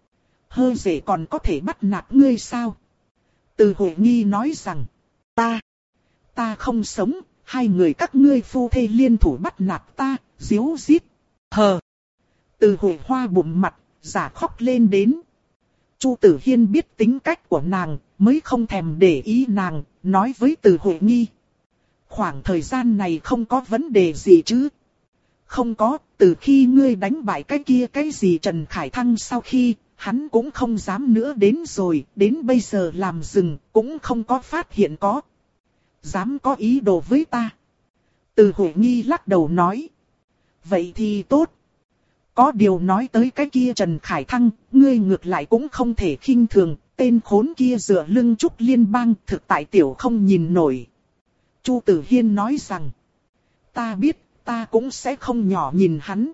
Hơ rể còn có thể bắt nạt ngươi sao? Từ Huệ Nghi nói rằng. Ta. Ta không sống, hai người các ngươi phu thê liên thủ bắt nạt ta, díu dít. Hờ. Từ Huệ Hoa bụng mặt, giả khóc lên đến. Chu Tử Hiên biết tính cách của nàng, mới không thèm để ý nàng, nói với Từ Huệ Nghi. Khoảng thời gian này không có vấn đề gì chứ? Không có, từ khi ngươi đánh bại cái kia cái gì Trần Khải Thăng sau khi, hắn cũng không dám nữa đến rồi, đến bây giờ làm rừng, cũng không có phát hiện có. Dám có ý đồ với ta. Từ Huệ Nghi lắc đầu nói. Vậy thì tốt. Có điều nói tới cái kia Trần Khải Thăng, ngươi ngược lại cũng không thể khinh thường, tên khốn kia dựa lưng Trúc Liên bang thực tại tiểu không nhìn nổi. Chu Tử Hiên nói rằng, ta biết, ta cũng sẽ không nhỏ nhìn hắn.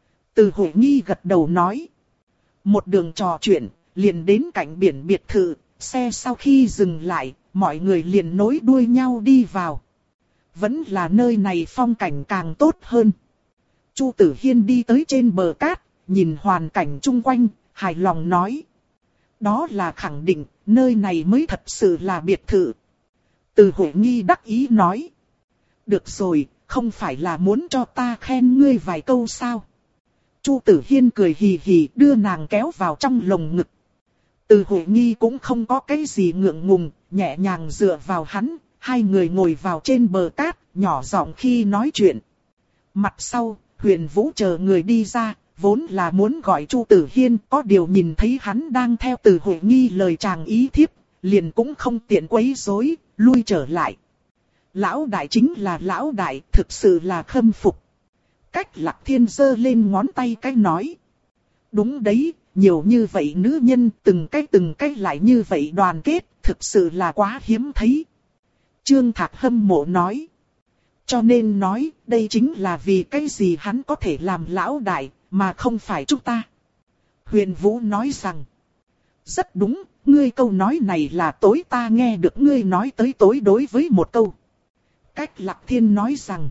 Từ Huệ Nghi gật đầu nói. Một đường trò chuyện, liền đến cạnh biển biệt thự, xe sau khi dừng lại, mọi người liền nối đuôi nhau đi vào. Vẫn là nơi này phong cảnh càng tốt hơn. Chu Tử Hiên đi tới trên bờ cát, nhìn hoàn cảnh chung quanh, hài lòng nói. Đó là khẳng định, nơi này mới thật sự là biệt thự. Từ Huệ Nghi đắc ý nói. Được rồi, không phải là muốn cho ta khen ngươi vài câu sao? Chu Tử Hiên cười hì hì đưa nàng kéo vào trong lồng ngực. Từ Huệ Nghi cũng không có cái gì ngượng ngùng, nhẹ nhàng dựa vào hắn, hai người ngồi vào trên bờ cát, nhỏ giọng khi nói chuyện. Mặt sau, Huyền Vũ chờ người đi ra, vốn là muốn gọi Chu Tử Hiên, có điều nhìn thấy hắn đang theo Từ Huệ Nghi lời chàng ý thiếp, liền cũng không tiện quấy rối, lui trở lại. Lão đại chính là lão đại, thực sự là khâm phục. Cách Lạc Thiên giơ lên ngón tay cái nói. Đúng đấy, nhiều như vậy nữ nhân từng cái từng cái lại như vậy đoàn kết, thực sự là quá hiếm thấy. Trương Thạc hâm mộ nói. Cho nên nói, đây chính là vì cái gì hắn có thể làm lão đại, mà không phải chúng ta. Huyền Vũ nói rằng. Rất đúng, ngươi câu nói này là tối ta nghe được ngươi nói tới tối đối với một câu. Cách Lạc Thiên nói rằng.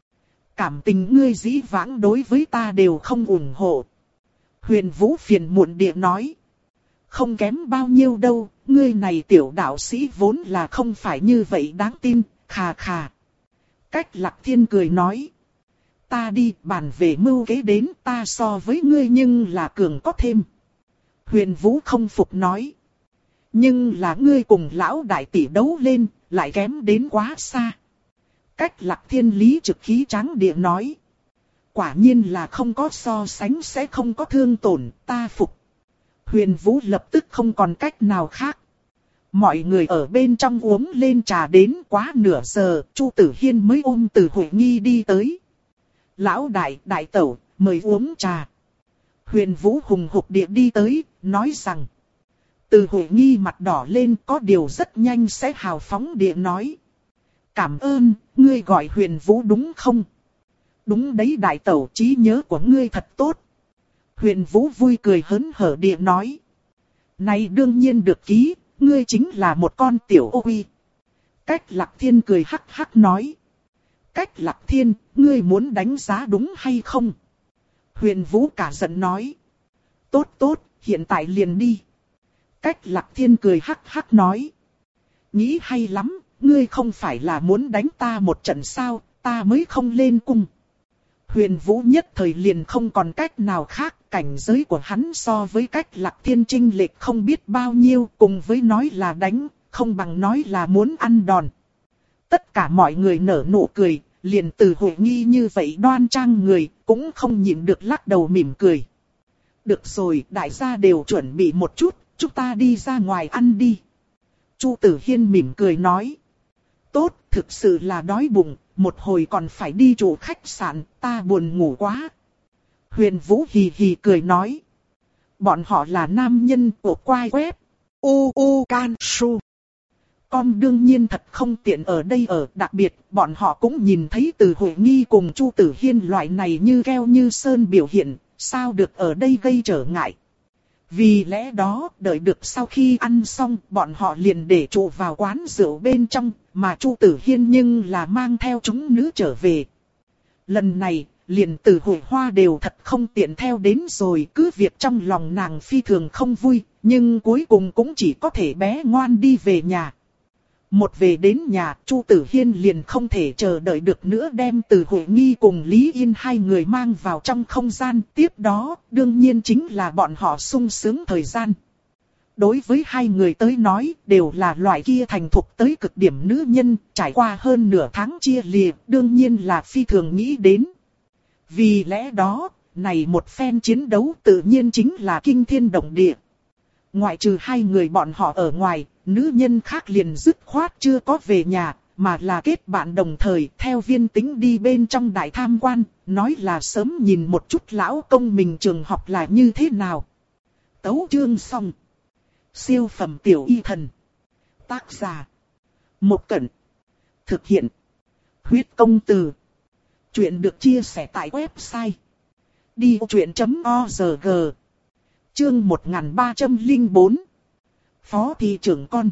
Cảm tình ngươi dĩ vãng đối với ta đều không ủng hộ. Huyền Vũ phiền muộn địa nói. Không kém bao nhiêu đâu, ngươi này tiểu đạo sĩ vốn là không phải như vậy đáng tin, khà khà. Cách Lạc Thiên cười nói. Ta đi bàn về mưu kế đến ta so với ngươi nhưng là cường có thêm. Huyền Vũ không phục nói. Nhưng là ngươi cùng lão đại tỷ đấu lên, lại kém đến quá xa. Cách Lạc Thiên lý trực khí tráng địa nói. Quả nhiên là không có so sánh sẽ không có thương tổn, ta phục. Huyền Vũ lập tức không còn cách nào khác. Mọi người ở bên trong uống lên trà đến quá nửa giờ, Chu Tử Hiên mới ôm Từ Huệ Nghi đi tới. Lão đại, đại tẩu, mời uống trà. Huyền Vũ hùng hục địa đi tới, nói rằng. Từ Huệ Nghi mặt đỏ lên có điều rất nhanh sẽ hào phóng địa nói. Cảm ơn, ngươi gọi Huyền Vũ đúng không? Đúng đấy đại tẩu, trí nhớ của ngươi thật tốt. Huyền Vũ vui cười hớn hở địa nói. Này đương nhiên được ký, ngươi chính là một con tiểu ô uy. Cách Lạc Thiên cười hắc hắc nói. Cách Lạc Thiên, ngươi muốn đánh giá đúng hay không? Huyền Vũ cả giận nói. Tốt tốt, hiện tại liền đi. Cách Lạc Thiên cười hắc hắc nói. Nghĩ hay lắm, ngươi không phải là muốn đánh ta một trận sao, ta mới không lên cung. Huyền Vũ nhất thời liền không còn cách nào khác, cảnh giới của hắn so với Cách Lạc Thiên chênh lệch không biết bao nhiêu, cùng với nói là đánh, không bằng nói là muốn ăn đòn. Tất cả mọi người nở nụ cười, liền từ Huệ Nghi như vậy đoan trang người, cũng không nhịn được lắc đầu mỉm cười. Được rồi, đại gia đều chuẩn bị một chút, chúng ta đi ra ngoài ăn đi. Chu Tử Hiên mỉm cười nói. Tốt, thực sự là đói bụng, một hồi còn phải đi trụ khách sạn, ta buồn ngủ quá. Huyền Vũ hì hì cười nói. Bọn họ là nam nhân của quai web. U U Can Su. Com đương nhiên thật không tiện ở đây ở, đặc biệt bọn họ cũng nhìn thấy từ Huệ Nghi cùng Chu Tử Hiên loại này như keo như sơn biểu hiện, sao được ở đây gây trở ngại. Vì lẽ đó, đợi được sau khi ăn xong, bọn họ liền để trụ vào quán rượu bên trong, mà Chu Tử Hiên nhưng là mang theo chúng nữ trở về. Lần này, liền Từ Huệ Hoa đều thật không tiện theo đến rồi, cứ việc trong lòng nàng phi thường không vui, nhưng cuối cùng cũng chỉ có thể bé ngoan đi về nhà. Một về đến nhà, Chu Tử Hiên liền không thể chờ đợi được nữa đem Từ Huệ Nghi cùng Lý Yên hai người mang vào trong không gian. Tiếp đó, đương nhiên chính là bọn họ sung sướng thời gian. Đối với hai người tới nói, đều là loại kia thành thục tới cực điểm nữ nhân, trải qua hơn nửa tháng chia lìa, đương nhiên là phi thường nghĩ đến. Vì lẽ đó, này một phen chiến đấu tự nhiên chính là kinh thiên động địa. Ngoại trừ hai người bọn họ ở ngoài, nữ nhân khác liền dứt khoát chưa có về nhà, mà là kết bạn đồng thời theo Viên Tĩnh đi bên trong đại tham quan, nói là sớm nhìn một chút lão công mình trường học là như thế nào. Tấu chương xong. Siêu phẩm tiểu y thần. Tác giả. Một Cẩn. Thực hiện. Huyết công từ. Chuyện được chia sẻ tại website. đi ô chuyện chấm org. Chương một nghìn ba trăm lẻ bốn. Phó thị trưởng con.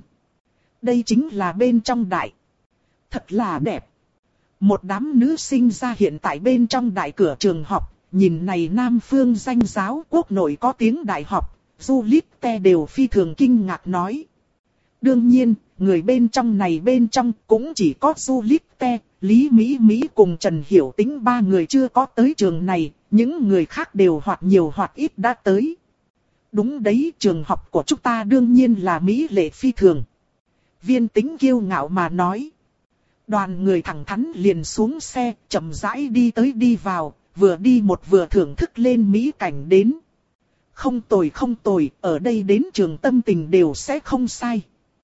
Đây chính là bên trong đại. Thật là đẹp. Một đám nữ sinh ra hiện tại bên trong đại cửa trường học. Nhìn này Nam Phương danh giáo quốc nội có tiếng đại học. Du Lít Te đều phi thường kinh ngạc nói. Đương nhiên, người bên trong này bên trong cũng chỉ có Du Lít Te, Lý Mỹ Mỹ cùng Trần Hiểu Tĩnh ba người chưa có tới trường này. Những người khác đều hoặc nhiều hoặc ít đã tới. Đúng đấy, trường học của chúng ta đương nhiên là mỹ lệ phi thường. Viên Tĩnh kiêu ngạo mà nói. Đoàn người thẳng thắn liền xuống xe, chậm rãi đi tới đi vào, vừa đi một vừa thưởng thức lên mỹ cảnh đến. Không tồi không tồi, ở đây đến trường tâm tình đều sẽ không sai.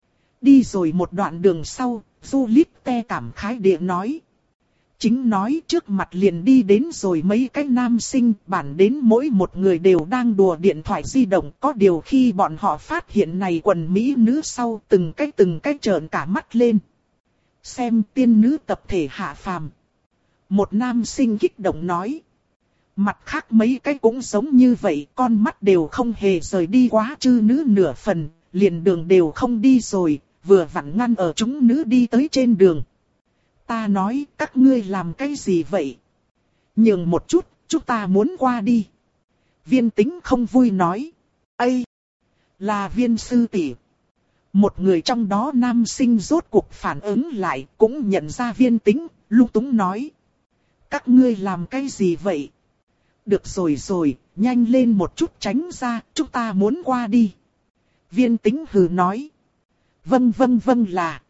Đi rồi một đoạn đường sau, Du Lít Te cảm khái địa nói. Chính nói trước mặt liền đi đến rồi mấy cái nam sinh, bản đến mỗi một người đều đang đùa điện thoại di động. Có điều khi bọn họ phát hiện này quần mỹ nữ sau, từng cái từng cái trợn cả mắt lên. Xem tiên nữ tập thể hạ phàm. Một nam sinh kích động nói. Mặt khác mấy cái cũng giống như vậy, con mắt đều không hề rời đi quá chư nữ nửa phần, liền đường đều không đi rồi, vừa vặn ngăn ở chúng nữ đi tới trên đường. Ta nói, các ngươi làm cái gì vậy? Nhường một chút, chúng ta muốn qua đi. Viên Tĩnh không vui nói. Ây! Là Viên sư tỷ. Một người trong đó nam sinh rốt cuộc phản ứng lại, cũng nhận ra Viên Tĩnh, lung túng nói. Các ngươi làm cái gì vậy? Được rồi rồi, nhanh lên một chút tránh ra, chúng ta muốn qua đi. Viên Tĩnh hừ nói. Vâng vâng vâng là.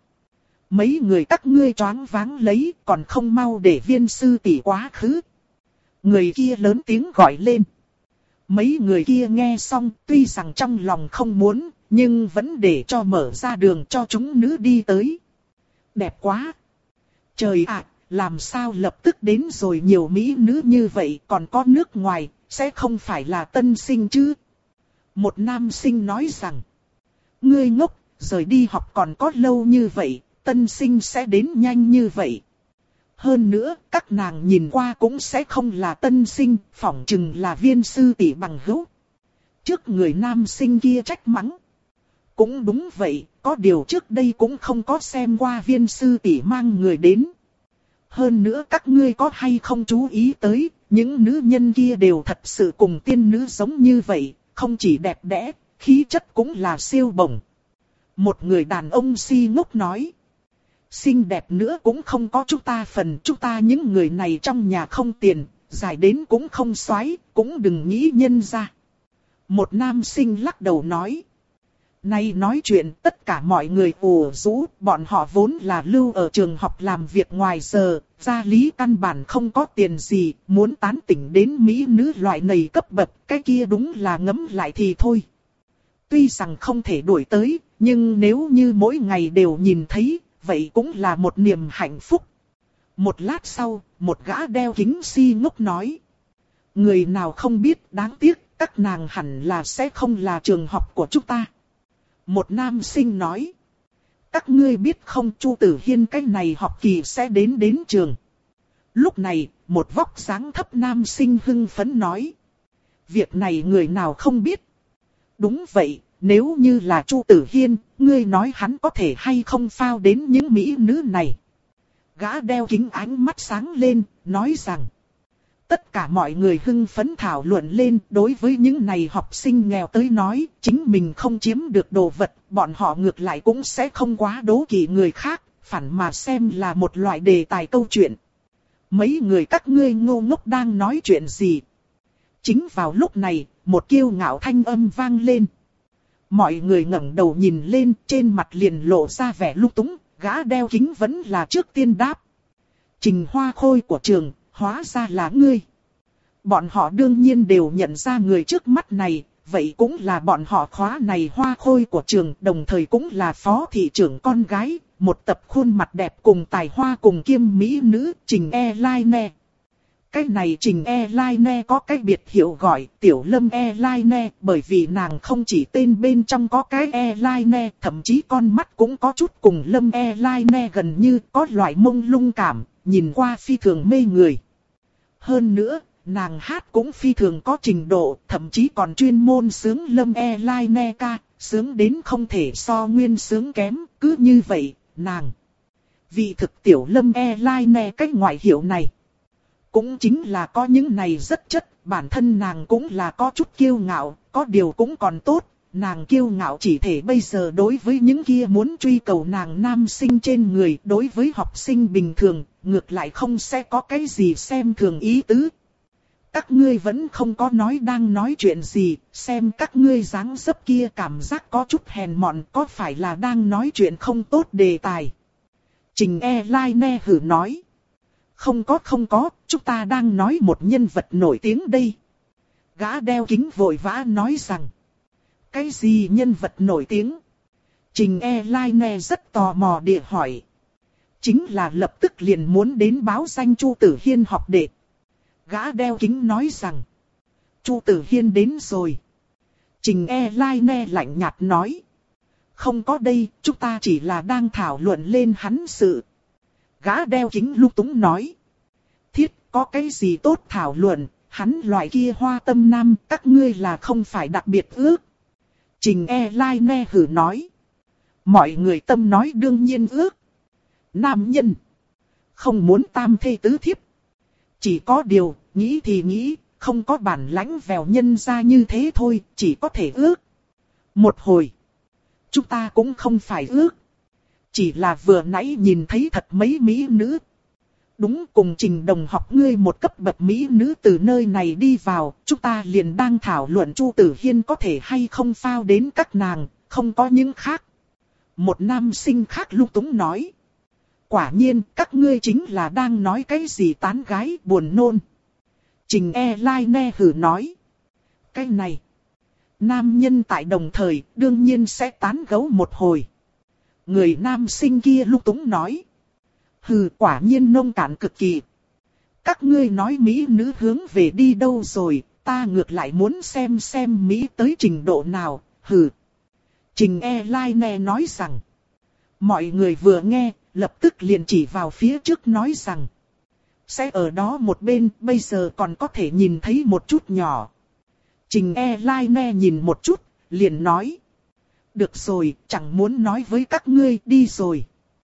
Mấy người các ngươi choáng váng lấy, còn không mau để Viên sư tỷ quá khứ. Người kia lớn tiếng gọi lên. Mấy người kia nghe xong, tuy rằng trong lòng không muốn, nhưng vẫn để cho mở ra đường cho chúng nữ đi tới. Đẹp quá. Trời ạ, làm sao lập tức đến rồi nhiều mỹ nữ như vậy, còn có nước ngoài, sẽ không phải là tân sinh chứ? Một nam sinh nói rằng, ngươi ngốc, rời đi học còn có lâu như vậy, tân sinh sẽ đến nhanh như vậy. Hơn nữa, các nàng nhìn qua cũng sẽ không là tân sinh, phỏng chừng là Viên sư tỷ bằng hữu. Trước người nam sinh kia trách mắng. Cũng đúng vậy, có điều trước đây cũng không có xem qua Viên sư tỷ mang người đến. Hơn nữa các ngươi có hay không chú ý tới, những nữ nhân kia đều thật sự cùng tiên nữ giống như vậy, không chỉ đẹp đẽ, khí chất cũng là siêu bổng. Một người đàn ông si ngốc nói. Xinh đẹp nữa cũng không có chúng ta phần, chúng ta những người này trong nhà không tiền, dài đến cũng không xoái, cũng đừng nghĩ nhân ra. Một nam sinh lắc đầu nói. Nay nói chuyện tất cả mọi người ủ rũ, bọn họ vốn là lưu ở trường học làm việc ngoài giờ, gia lý căn bản không có tiền gì, muốn tán tỉnh đến mỹ nữ loại này cấp bậc, cái kia đúng là ngấm lại thì thôi. Tuy rằng không thể đuổi tới, nhưng nếu như mỗi ngày đều nhìn thấy, vậy cũng là một niềm hạnh phúc. Một lát sau, một gã đeo kính si ngốc nói. Người nào không biết, đáng tiếc, các nàng hẳn là sẽ không là trường học của chúng ta. Một nam sinh nói. Các ngươi biết không, Chu Tử Hiên cái này học kỳ sẽ đến đến trường. Lúc này, một vóc dáng thấp nam sinh hưng phấn nói. Việc này người nào không biết. Đúng vậy, nếu như là Chu Tử Hiên, ngươi nói hắn có thể hay không phao đến những mỹ nữ này. Gã đeo kính ánh mắt sáng lên, nói rằng. Tất cả mọi người hưng phấn thảo luận lên, đối với những này học sinh nghèo tới nói, chính mình không chiếm được đồ vật, bọn họ ngược lại cũng sẽ không quá đố kỵ người khác, phản mà xem là một loại đề tài câu chuyện. Mấy người các ngươi ngô ngốc đang nói chuyện gì? Chính vào lúc này, một kiêu ngạo thanh âm vang lên. Mọi người ngẩng đầu nhìn lên, trên mặt liền lộ ra vẻ lung túng, gã đeo kính vẫn là trước tiên đáp. Trình Hoa Khôi của trường, hóa ra là ngươi. Bọn họ đương nhiên đều nhận ra người trước mắt này, vậy cũng là bọn họ khóa này Hoa Khôi của trường, đồng thời cũng là phó thị trưởng con gái, một tập khuôn mặt đẹp cùng tài hoa cùng kiêm mỹ nữ, Trình Airline. Cái này Trình Airline có cái biệt hiệu gọi Tiểu Lâm Airline, bởi vì nàng không chỉ tên bên trong có cái Airline, thậm chí con mắt cũng có chút cùng Lâm Airline gần như có loại mông lung cảm, nhìn qua phi thường mê người. Hơn nữa, nàng hát cũng phi thường có trình độ, thậm chí còn chuyên môn sướng Lâm Airline ca, sướng đến không thể so nguyên sướng kém, cứ như vậy, nàng. Vì thực Tiểu Lâm Airline cái ngoại hiệu này. Cũng chính là có những này rất chất, bản thân nàng cũng là có chút kiêu ngạo, có điều cũng còn tốt, nàng kiêu ngạo chỉ thể bây giờ đối với những kia muốn truy cầu nàng nam sinh trên người, đối với học sinh bình thường, ngược lại không sẽ có cái gì xem thường ý tứ. Các ngươi vẫn không có nói đang nói chuyện gì, xem các ngươi dáng dấp kia cảm giác có chút hèn mọn, có phải là đang nói chuyện không tốt đề tài. Trình Airline hử nói. Không có không có, chúng ta đang nói một nhân vật nổi tiếng đây. Gã đeo kính vội vã nói rằng. Cái gì nhân vật nổi tiếng? Trình Airline rất tò mò địa hỏi. Chính là lập tức liền muốn đến báo danh Chu Tử Hiên học đệ. Gã đeo kính nói rằng. Chu Tử Hiên đến rồi. Trình Airline lạnh nhạt nói. Không có đây, chúng ta chỉ là đang thảo luận lên hắn sự. Gã đeo kính lung túng nói. Thiết, có cái gì tốt thảo luận, hắn loại kia hoa tâm nam, các ngươi là không phải đặc biệt ước. Trình Airline hử nói. Mọi người tâm nói đương nhiên ước. Nam nhân. Không muốn tam thê tứ thiếp. Chỉ có điều, nghĩ thì nghĩ, không có bản lãnh vèo nhân ra như thế thôi, chỉ có thể ước. Một hồi. Chúng ta cũng không phải ước. Chỉ là vừa nãy nhìn thấy thật mấy mỹ nữ. Đúng cùng Trình đồng học ngươi một cấp bậc mỹ nữ từ nơi này đi vào, chúng ta liền đang thảo luận Chu Tử Hiên có thể hay không phao đến các nàng, không có những khác. Một nam sinh khác lung túng nói. Quả nhiên, các ngươi chính là đang nói cái gì tán gái buồn nôn. Trình Airline hử nói. Cái này, nam nhân tại đồng thời, đương nhiên sẽ tán gẫu một hồi. Người nam sinh kia lung túng nói. Hừ, quả nhiên nông cạn cực kỳ. Các ngươi nói mỹ nữ hướng về đi đâu rồi, ta ngược lại muốn xem xem mỹ tới trình độ nào, hừ. Trình Airline nói rằng. Mọi người vừa nghe, lập tức liền chỉ vào phía trước nói rằng. Sẽ ở đó một bên, bây giờ còn có thể nhìn thấy một chút nhỏ. Trình Airline nhìn một chút, liền nói. Được rồi, chẳng muốn nói với các ngươi, đi rồi.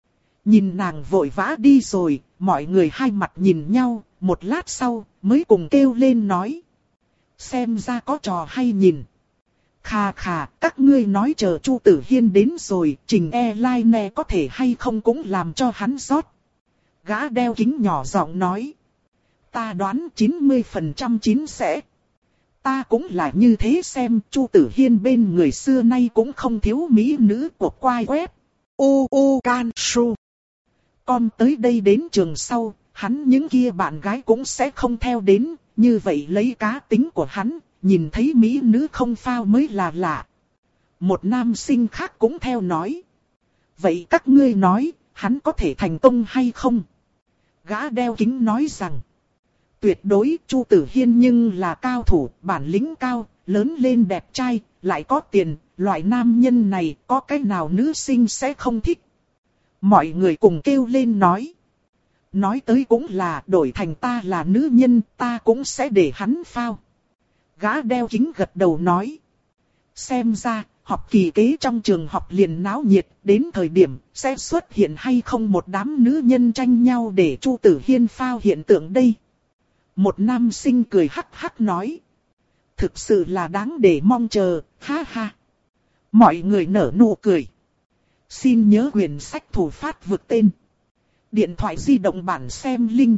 Nhìn nàng vội vã đi rồi, mọi người hai mặt nhìn nhau, một lát sau, mới cùng kêu lên nói. Xem ra có trò hay nhìn. Khà khà, các ngươi nói chờ Chu Tử Hiên đến rồi, Trình Airlines có thể hay không cũng làm cho hắn rót. Gã đeo kính nhỏ giọng nói. Ta đoán chín mươi phần trăm chín sẽ. Ta cũng là như thế xem, Chu Tử Hiên bên người xưa nay cũng không thiếu mỹ nữ của quai web. Ô ô can su. Con tới đây đến trường sau, hắn những kia bạn gái cũng sẽ không theo đến, như vậy lấy cá tính của hắn, nhìn thấy mỹ nữ không phao mới là lạ. Một nam sinh khác cũng theo nói. Vậy các ngươi nói, hắn có thể thành công hay không? Gã đeo kính nói rằng. Tuyệt đối Chu Tử Hiên nhưng là cao thủ, bản lĩnh cao, lớn lên đẹp trai, lại có tiền, loại nam nhân này có cái nào nữ sinh sẽ không thích. Mọi người cùng kêu lên nói. Nói tới cũng là đổi thành ta là nữ nhân, ta cũng sẽ để hắn phao. Gã đeo kính gật đầu nói. Xem ra, học kỳ kế trong trường học liền náo nhiệt, đến thời điểm sẽ xuất hiện hay không một đám nữ nhân tranh nhau để Chu Tử Hiên phao hiện tượng đây. Một nam sinh cười hắc hắc nói. Thực sự là đáng để mong chờ, ha ha. Mọi người nở nụ cười. Xin nhớ quyển sách thủ phát vượt tên. Điện thoại di động bản xem link.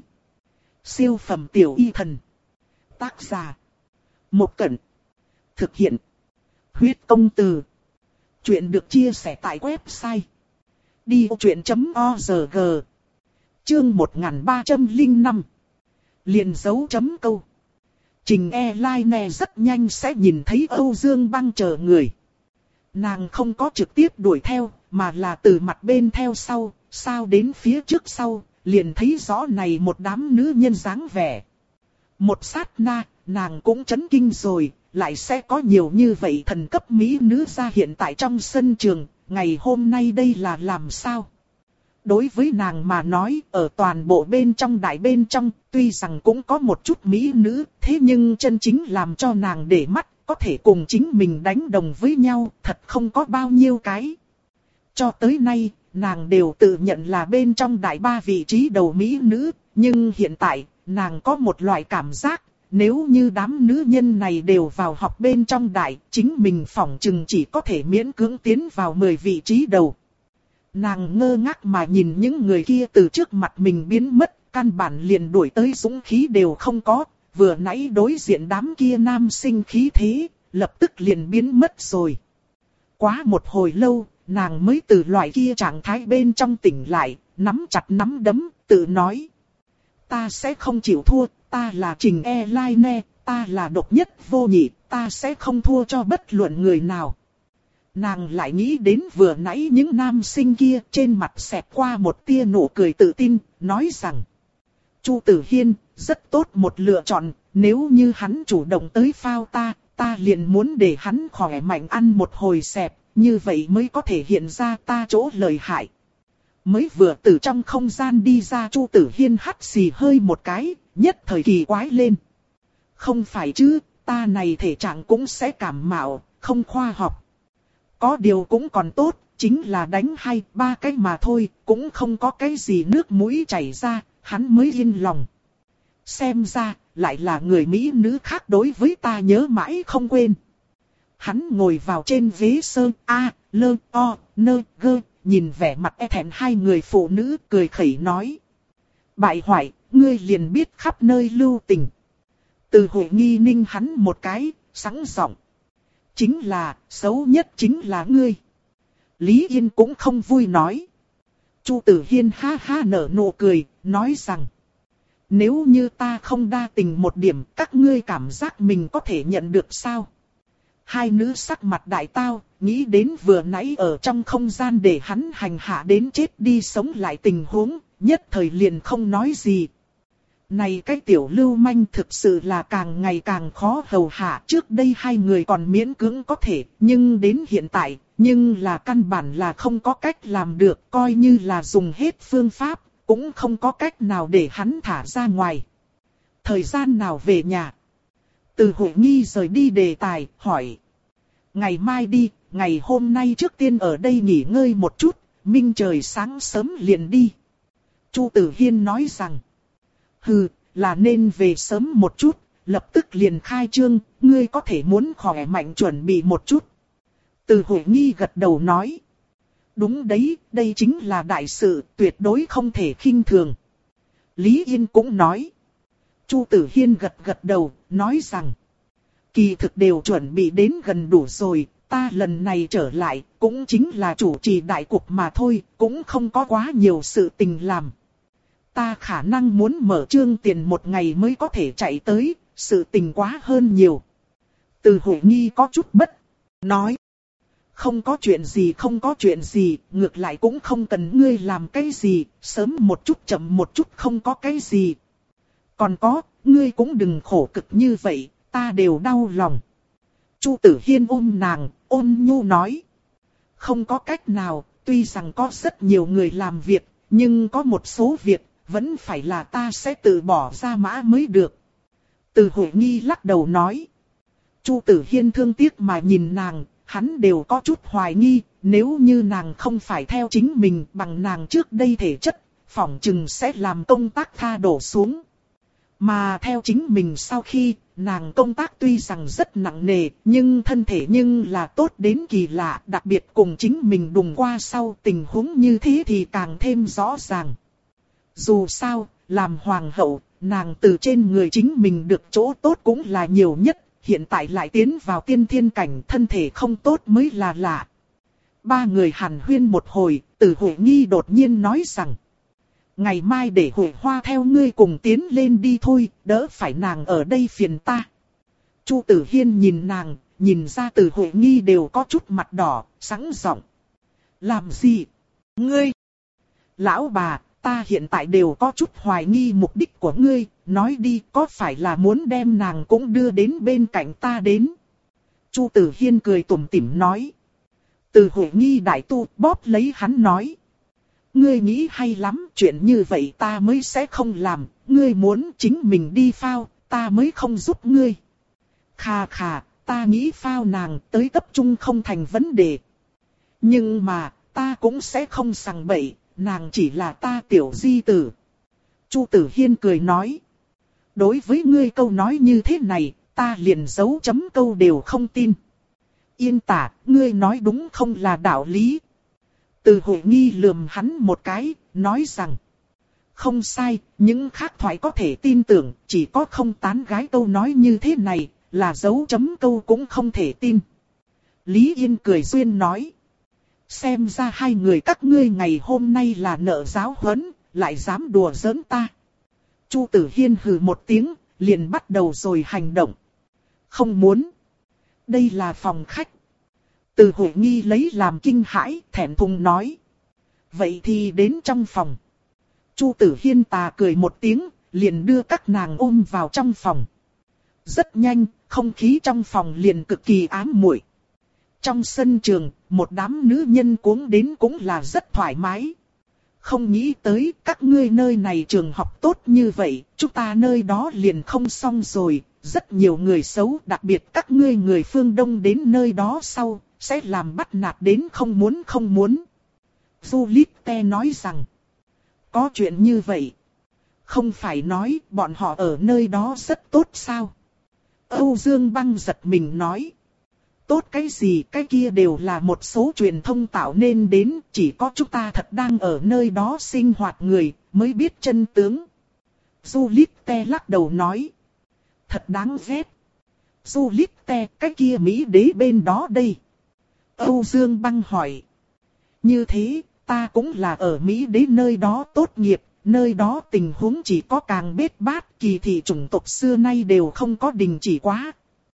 Siêu phẩm tiểu y thần. Tác giả. Một Cẩn. Thực hiện. Huyết công từ. Chuyện được chia sẻ tại website. đi ô chuyện chấm org. Chương một nghìn ba trăm lẻ năm. Liền dấu chấm câu. Trình Airlines rất nhanh sẽ nhìn thấy Âu Dương Băng chờ người. Nàng không có trực tiếp đuổi theo, mà là từ mặt bên theo sau, sao đến phía trước sau, liền thấy rõ này một đám nữ nhân dáng vẻ. Một sát na, nàng cũng chấn kinh rồi, lại sẽ có nhiều như vậy thần cấp mỹ nữ ra hiện tại trong sân trường, ngày hôm nay đây là làm sao? Đối với nàng mà nói, ở toàn bộ bên trong đại bên trong, tuy rằng cũng có một chút mỹ nữ, thế nhưng chân chính làm cho nàng để mắt, có thể cùng chính mình đánh đồng với nhau, thật không có bao nhiêu cái. Cho tới nay, nàng đều tự nhận là bên trong đại ba vị trí đầu mỹ nữ, nhưng hiện tại, nàng có một loại cảm giác, nếu như đám nữ nhân này đều vào học bên trong đại, chính mình phỏng chừng chỉ có thể miễn cưỡng tiến vào mười vị trí đầu. Nàng ngơ ngác mà nhìn những người kia từ trước mặt mình biến mất, căn bản liền đuổi tới dũng khí đều không có, vừa nãy đối diện đám kia nam sinh khí thế, lập tức liền biến mất rồi. Quá một hồi lâu, nàng mới từ loại kia trạng thái bên trong tỉnh lại, nắm chặt nắm đấm, tự nói. Ta sẽ không chịu thua, ta là Trình Airlines, ta là độc nhất vô nhị, ta sẽ không thua cho bất luận người nào. Nàng lại nghĩ đến vừa nãy những nam sinh kia trên mặt xẹt qua một tia nụ cười tự tin, nói rằng. Chu Tử Hiên, rất tốt một lựa chọn, nếu như hắn chủ động tới phao ta, ta liền muốn để hắn khỏe mạnh ăn một hồi xẹp, như vậy mới có thể hiện ra ta chỗ lợi hại. Mới vừa từ trong không gian đi ra Chu Tử Hiên hắt xì hơi một cái, nhất thời kỳ quái lên. Không phải chứ, ta này thể trạng cũng sẽ cảm mạo, không khoa học. Có điều cũng còn tốt, chính là đánh hai ba cái mà thôi, cũng không có cái gì nước mũi chảy ra, hắn mới yên lòng. Xem ra, lại là người Mỹ nữ khác đối với ta nhớ mãi không quên. Hắn ngồi vào trên ghế sơn A, lơ, o, nơ, gơ, nhìn vẻ mặt e thẹn hai người phụ nữ cười khẩy nói. Bại hoại, ngươi liền biết khắp nơi lưu tình. Từ hội nghi ninh hắn một cái, sẵn giọng. Chính là, xấu nhất chính là ngươi. Lý Yên cũng không vui nói. Chu Tử Hiên ha ha nở nụ cười, nói rằng. Nếu như ta không đa tình một điểm, các ngươi cảm giác mình có thể nhận được sao? Hai nữ sắc mặt đại tao, nghĩ đến vừa nãy ở trong không gian để hắn hành hạ đến chết đi sống lại tình huống, nhất thời liền không nói gì. Này cái tiểu lưu manh thực sự là càng ngày càng khó hầu hạ, trước đây hai người còn miễn cưỡng có thể, nhưng đến hiện tại, nhưng là căn bản là không có cách làm được, coi như là dùng hết phương pháp, cũng không có cách nào để hắn thả ra ngoài. Thời gian nào về nhà? Từ hội nghi rời đi đề tài, hỏi. Ngày mai đi, ngày hôm nay trước tiên ở đây nghỉ ngơi một chút, minh trời sáng sớm liền đi. Chu Tử Hiên nói rằng. Hừ, là nên về sớm một chút, lập tức liền khai trương, ngươi có thể muốn khỏe mạnh chuẩn bị một chút. Từ Huệ Nghi gật đầu nói. Đúng đấy, đây chính là đại sự, tuyệt đối không thể khinh thường. Lý Yên cũng nói. Chu Tử Hiên gật gật đầu, nói rằng. Kỳ thực đều chuẩn bị đến gần đủ rồi, ta lần này trở lại, cũng chính là chủ trì đại cục mà thôi, cũng không có quá nhiều sự tình làm. Ta khả năng muốn mở trương tiền một ngày mới có thể chạy tới, sự tình quá hơn nhiều. Từ Huệ Nghi có chút bất, nói. Không có chuyện gì không có chuyện gì, ngược lại cũng không cần ngươi làm cái gì, sớm một chút chậm một chút không có cái gì. Còn có, ngươi cũng đừng khổ cực như vậy, ta đều đau lòng. Chu Tử Hiên ôm nàng, ôn nhu nói. Không có cách nào, tuy rằng có rất nhiều người làm việc, nhưng có một số việc, vẫn phải là ta sẽ tự bỏ ra mã mới được. Từ Huệ Nghi lắc đầu nói. Chu Tử Hiên thương tiếc mà nhìn nàng, hắn đều có chút hoài nghi, nếu như nàng không phải theo chính mình bằng nàng trước đây thể chất, phỏng chừng sẽ làm công tác tha đổ xuống. Mà theo chính mình sau khi, nàng công tác tuy rằng rất nặng nề, nhưng thân thể nhưng là tốt đến kỳ lạ, đặc biệt cùng chính mình đùng qua sau tình huống như thế thì càng thêm rõ ràng. Dù sao, làm hoàng hậu, nàng từ trên người chính mình được chỗ tốt cũng là nhiều nhất, hiện tại lại tiến vào tiên thiên cảnh, thân thể không tốt mới là lạ. Ba người hàn huyên một hồi, Từ Huệ Nghi đột nhiên nói rằng. Ngày mai để Huệ Hoa theo ngươi cùng tiến lên đi thôi, đỡ phải nàng ở đây phiền ta. Chu Tử Hiên nhìn nàng, nhìn ra Từ Huệ Nghi đều có chút mặt đỏ, sẵn giọng. Làm gì? Ngươi! Lão bà, ta hiện tại đều có chút hoài nghi mục đích của ngươi, nói đi có phải là muốn đem nàng cũng đưa đến bên cạnh ta đến. Chu Tử Hiên cười tủm tỉm nói. Từ Huệ Nghi đại tu bóp lấy hắn nói. Ngươi nghĩ hay lắm, chuyện như vậy ta mới sẽ không làm, ngươi muốn chính mình đi phao, ta mới không giúp ngươi. Khà khà, ta nghĩ phao nàng tới tập trung không thành vấn đề. Nhưng mà, ta cũng sẽ không sằng bậy, nàng chỉ là ta tiểu di tử. Chu Tử Hiên cười nói. Đối với ngươi câu nói như thế này, ta liền dấu chấm câu đều không tin. Yên tả, ngươi nói đúng không là đạo lý. Từ Huệ Nghi lườm hắn một cái, nói rằng. Không sai, những khác thoại có thể tin tưởng, chỉ có không tán gái câu nói như thế này, là dấu chấm câu cũng không thể tin. Lý Yên cười duyên nói. Xem ra hai người các ngươi ngày hôm nay là nợ giáo huấn, lại dám đùa giỡn ta. Chu Tử Hiên hừ một tiếng, liền bắt đầu rồi hành động. Không muốn. Đây là phòng khách. Từ Huệ Nghi lấy làm kinh hãi, thẹn thùng nói. Vậy thì đến trong phòng. Chu Tử Hiên tà cười một tiếng, liền đưa các nàng ôm vào trong phòng. Rất nhanh, không khí trong phòng liền cực kỳ ám muội. Trong sân trường, một đám nữ nhân cuống đến cũng là rất thoải mái. Không nghĩ tới các ngươi nơi này trường học tốt như vậy, chúng ta nơi đó liền không xong rồi. Rất nhiều người xấu, đặc biệt các ngươi người phương Đông đến nơi đó sau, sẽ làm bắt nạt đến không muốn không muốn. Juliette nói rằng, có chuyện như vậy. Không phải nói bọn họ ở nơi đó rất tốt sao? Âu Dương Băng giật mình nói. Tốt cái gì, cái kia đều là một số truyền thông tạo nên đến, chỉ có chúng ta thật đang ở nơi đó sinh hoạt người, mới biết chân tướng. Juliette lắc đầu nói. Thật đáng ghét. Juliette, cái kia Mỹ đế bên đó đây. Âu Dương Băng hỏi. Như thế, ta cũng là ở Mỹ đế nơi đó tốt nghiệp, nơi đó tình huống chỉ có càng bết bát, kỳ thị chủng tộc xưa nay đều không có đình chỉ quá.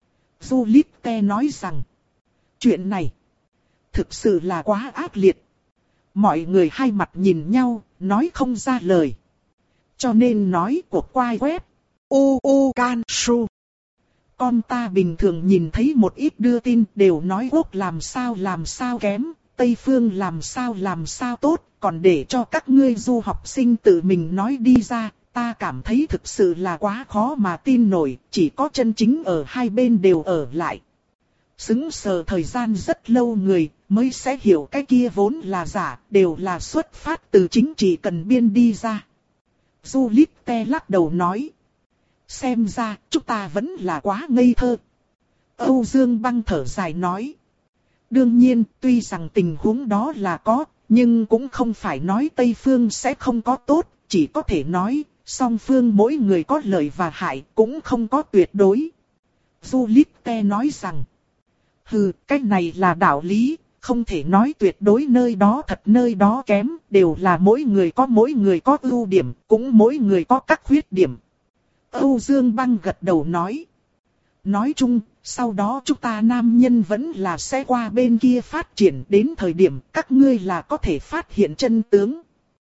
Juliette nói rằng, chuyện này, thực sự là quá ác liệt. Mọi người hai mặt nhìn nhau, nói không ra lời. Cho nên nói cuộc quay web, u u can su. Con ta bình thường nhìn thấy một ít đưa tin đều nói Quốc làm sao làm sao kém, Tây Phương làm sao làm sao tốt, còn để cho các ngươi du học sinh tự mình nói đi ra, ta cảm thấy thực sự là quá khó mà tin nổi, chỉ có chân chính ở hai bên đều ở lại. Sững sờ thời gian rất lâu người mới sẽ hiểu cái kia vốn là giả, đều là xuất phát từ chính trị cần biên đi ra. Juliette lắc đầu nói. Xem ra, chúng ta vẫn là quá ngây thơ. Âu Dương Băng thở dài nói. Đương nhiên, tuy rằng tình huống đó là có, nhưng cũng không phải nói Tây Phương sẽ không có tốt, chỉ có thể nói, song phương mỗi người có lợi và hại, cũng không có tuyệt đối. Juliette nói rằng, hừ, cái này là đạo lý, không thể nói tuyệt đối nơi đó thật nơi đó kém, đều là mỗi người có mỗi người có ưu điểm, cũng mỗi người có các khuyết điểm. Âu Dương Băng gật đầu nói. Nói chung, sau đó chúng ta nam nhân vẫn là sẽ qua bên kia phát triển, đến thời điểm các ngươi là có thể phát hiện chân tướng.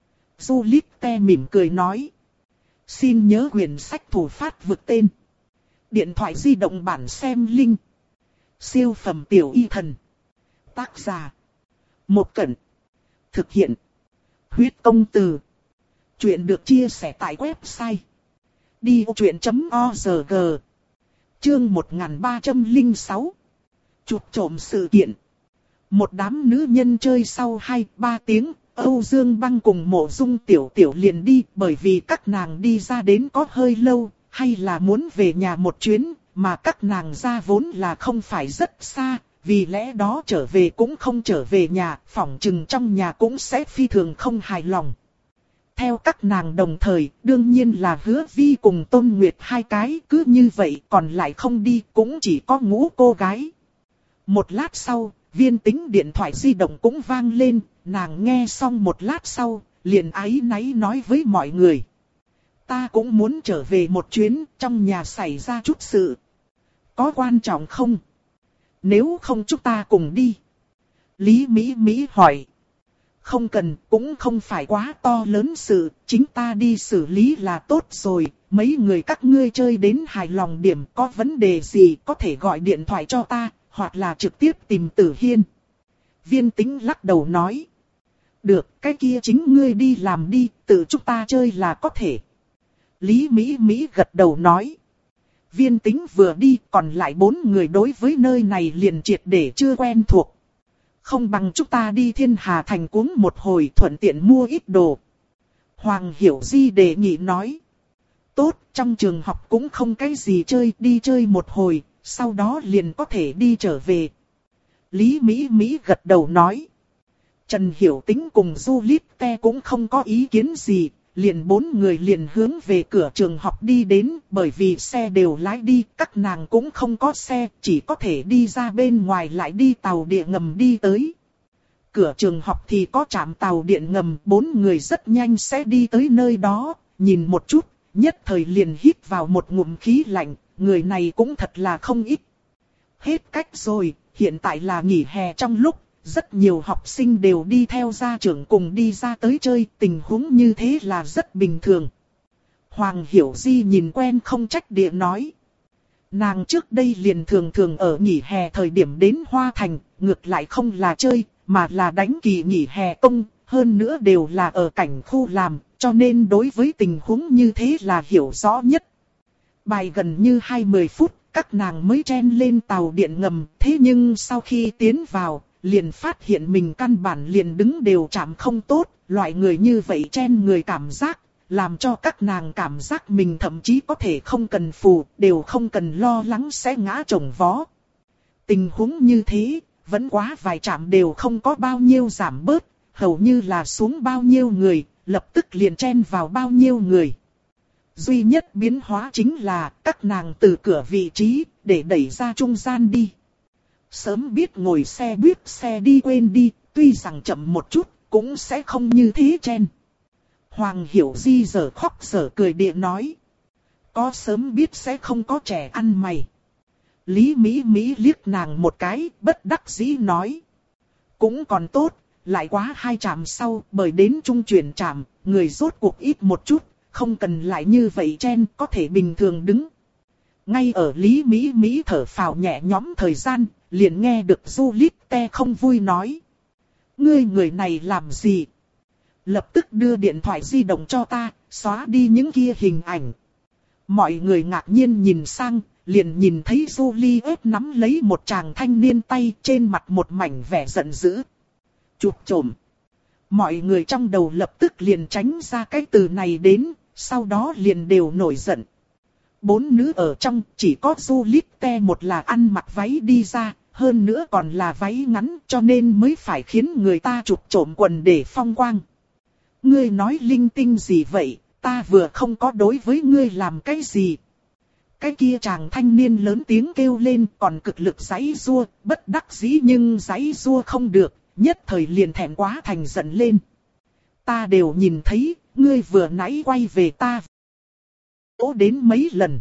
Juliette mỉm cười nói. Xin nhớ quyển sách thủ phát vực tên. Điện thoại di động bản xem link. Siêu phẩm tiểu y thần. Tác giả. Một Cẩn. Thực hiện. Huyết công từ. Chuyện được chia sẻ tại website. đi ô chuyện chấm org. Chương một nghìn ba trăm lẻ sáu. Chụp trộm sự kiện. Một đám nữ nhân chơi sau hai ba tiếng, Âu Dương Băng cùng Mộ Dung Tiểu Tiểu liền đi, bởi vì các nàng đi ra đến có hơi lâu, hay là muốn về nhà một chuyến, mà các nàng ra vốn là không phải rất xa, vì lẽ đó trở về cũng không trở về nhà, phỏng chừng trong nhà cũng sẽ phi thường không hài lòng. Theo các nàng đồng thời, đương nhiên là Hứa Vi cùng Tôn Nguyệt hai cái, cứ như vậy còn lại không đi, cũng chỉ có ngũ cô gái. Một lát sau, Viên Tĩnh điện thoại di động cũng vang lên, nàng nghe xong một lát sau, liền áy náy nói với mọi người. Ta cũng muốn trở về một chuyến, trong nhà xảy ra chút sự. Có quan trọng không? Nếu không chúng ta cùng đi. Lý Mỹ Mỹ hỏi. Không cần, cũng không phải quá to lớn sự, chính ta đi xử lý là tốt rồi. Mấy người các ngươi chơi đến hài lòng điểm, có vấn đề gì có thể gọi điện thoại cho ta, hoặc là trực tiếp tìm Tử Hiên. Viên Tĩnh lắc đầu nói. Được, cái kia chính ngươi đi làm đi, tự chúng ta chơi là có thể. Lý Mỹ Mỹ gật đầu nói. Viên Tĩnh vừa đi, còn lại bốn người đối với nơi này liền triệt để chưa quen thuộc. Không bằng chúng ta đi Thiên Hà Thành cuống một hồi, thuận tiện mua ít đồ. Hoàng Hiểu Di đề nghị nói. Tốt, trong trường học cũng không cái gì chơi, đi chơi một hồi, sau đó liền có thể đi trở về. Lý Mỹ Mỹ gật đầu nói. Trần Hiểu Tĩnh cùng Juliette cũng không có ý kiến gì, liền bốn người liền hướng về cửa trường học đi đến, bởi vì xe đều lái đi, các nàng cũng không có xe, chỉ có thể đi ra bên ngoài lại đi tàu điện ngầm đi tới. Cửa trường học thì có trạm tàu điện ngầm, bốn người rất nhanh sẽ đi tới nơi đó, nhìn một chút, nhất thời liền hít vào một ngụm khí lạnh, người này cũng thật là không ít. Hết cách rồi, hiện tại là nghỉ hè trong lúc. Rất nhiều học sinh đều đi theo gia trưởng cùng đi ra tới chơi, tình huống như thế là rất bình thường. Hoàng Hiểu Di nhìn quen không trách địa nói. Nàng trước đây liền thường thường ở nghỉ hè thời điểm đến Hoa Thành, ngược lại không là chơi, mà là đánh kỳ nghỉ hè công, hơn nữa đều là ở cảnh khu làm, cho nên đối với tình huống như thế là hiểu rõ nhất. Bài gần như hai mươi phút, các nàng mới chen lên tàu điện ngầm, thế nhưng sau khi tiến vào, liền phát hiện mình căn bản liền đứng đều chạm không tốt, loại người như vậy chen người cảm giác, làm cho các nàng cảm giác mình thậm chí có thể không cần phù, đều không cần lo lắng sẽ ngã chồng vó. Tình huống như thế, vẫn quá vài chạm đều không có bao nhiêu giảm bớt, hầu như là xuống bao nhiêu người, lập tức liền chen vào bao nhiêu người. Duy nhất biến hóa chính là các nàng từ cửa vị trí, để đẩy ra trung gian đi. Sớm biết ngồi xe buýt xe đi quên đi, tuy rằng chậm một chút, cũng sẽ không như thế chen. Hoàng Hiểu Di giờ khóc giờ cười địa nói. Có sớm biết sẽ không có trẻ ăn mày. Lý Mỹ Mỹ liếc nàng một cái, bất đắc dĩ nói. Cũng còn tốt, lại quá hai trạm sau, bởi đến trung chuyển trạm, người rốt cuộc ít một chút, không cần lại như vậy chen, có thể bình thường đứng. Ngay ở Lý Mỹ Mỹ thở phào nhẹ nhõm thời gian, liền nghe được Juliette không vui nói. Ngươi người này làm gì? Lập tức đưa điện thoại di động cho ta, xóa đi những kia hình ảnh. Mọi người ngạc nhiên nhìn sang, liền nhìn thấy Juliette nắm lấy một chàng thanh niên tay, trên mặt một mảnh vẻ giận dữ. Chụp trộm. Mọi người trong đầu lập tức liền tránh ra cái từ này đến, sau đó liền đều nổi giận. Bốn nữ ở trong, chỉ có Juliette một là ăn mặc váy đi ra, hơn nữa còn là váy ngắn, cho nên mới phải khiến người ta chụp trộm quần để phong quang. Ngươi nói linh tinh gì vậy, ta vừa không có đối với ngươi làm cái gì. Cái kia chàng thanh niên lớn tiếng kêu lên, còn cực lực giãy giụa, bất đắc dĩ nhưng giãy giụa không được, nhất thời liền thẹn quá thành giận lên. Ta đều nhìn thấy, ngươi vừa nãy quay về ta vỗ đến mấy lần.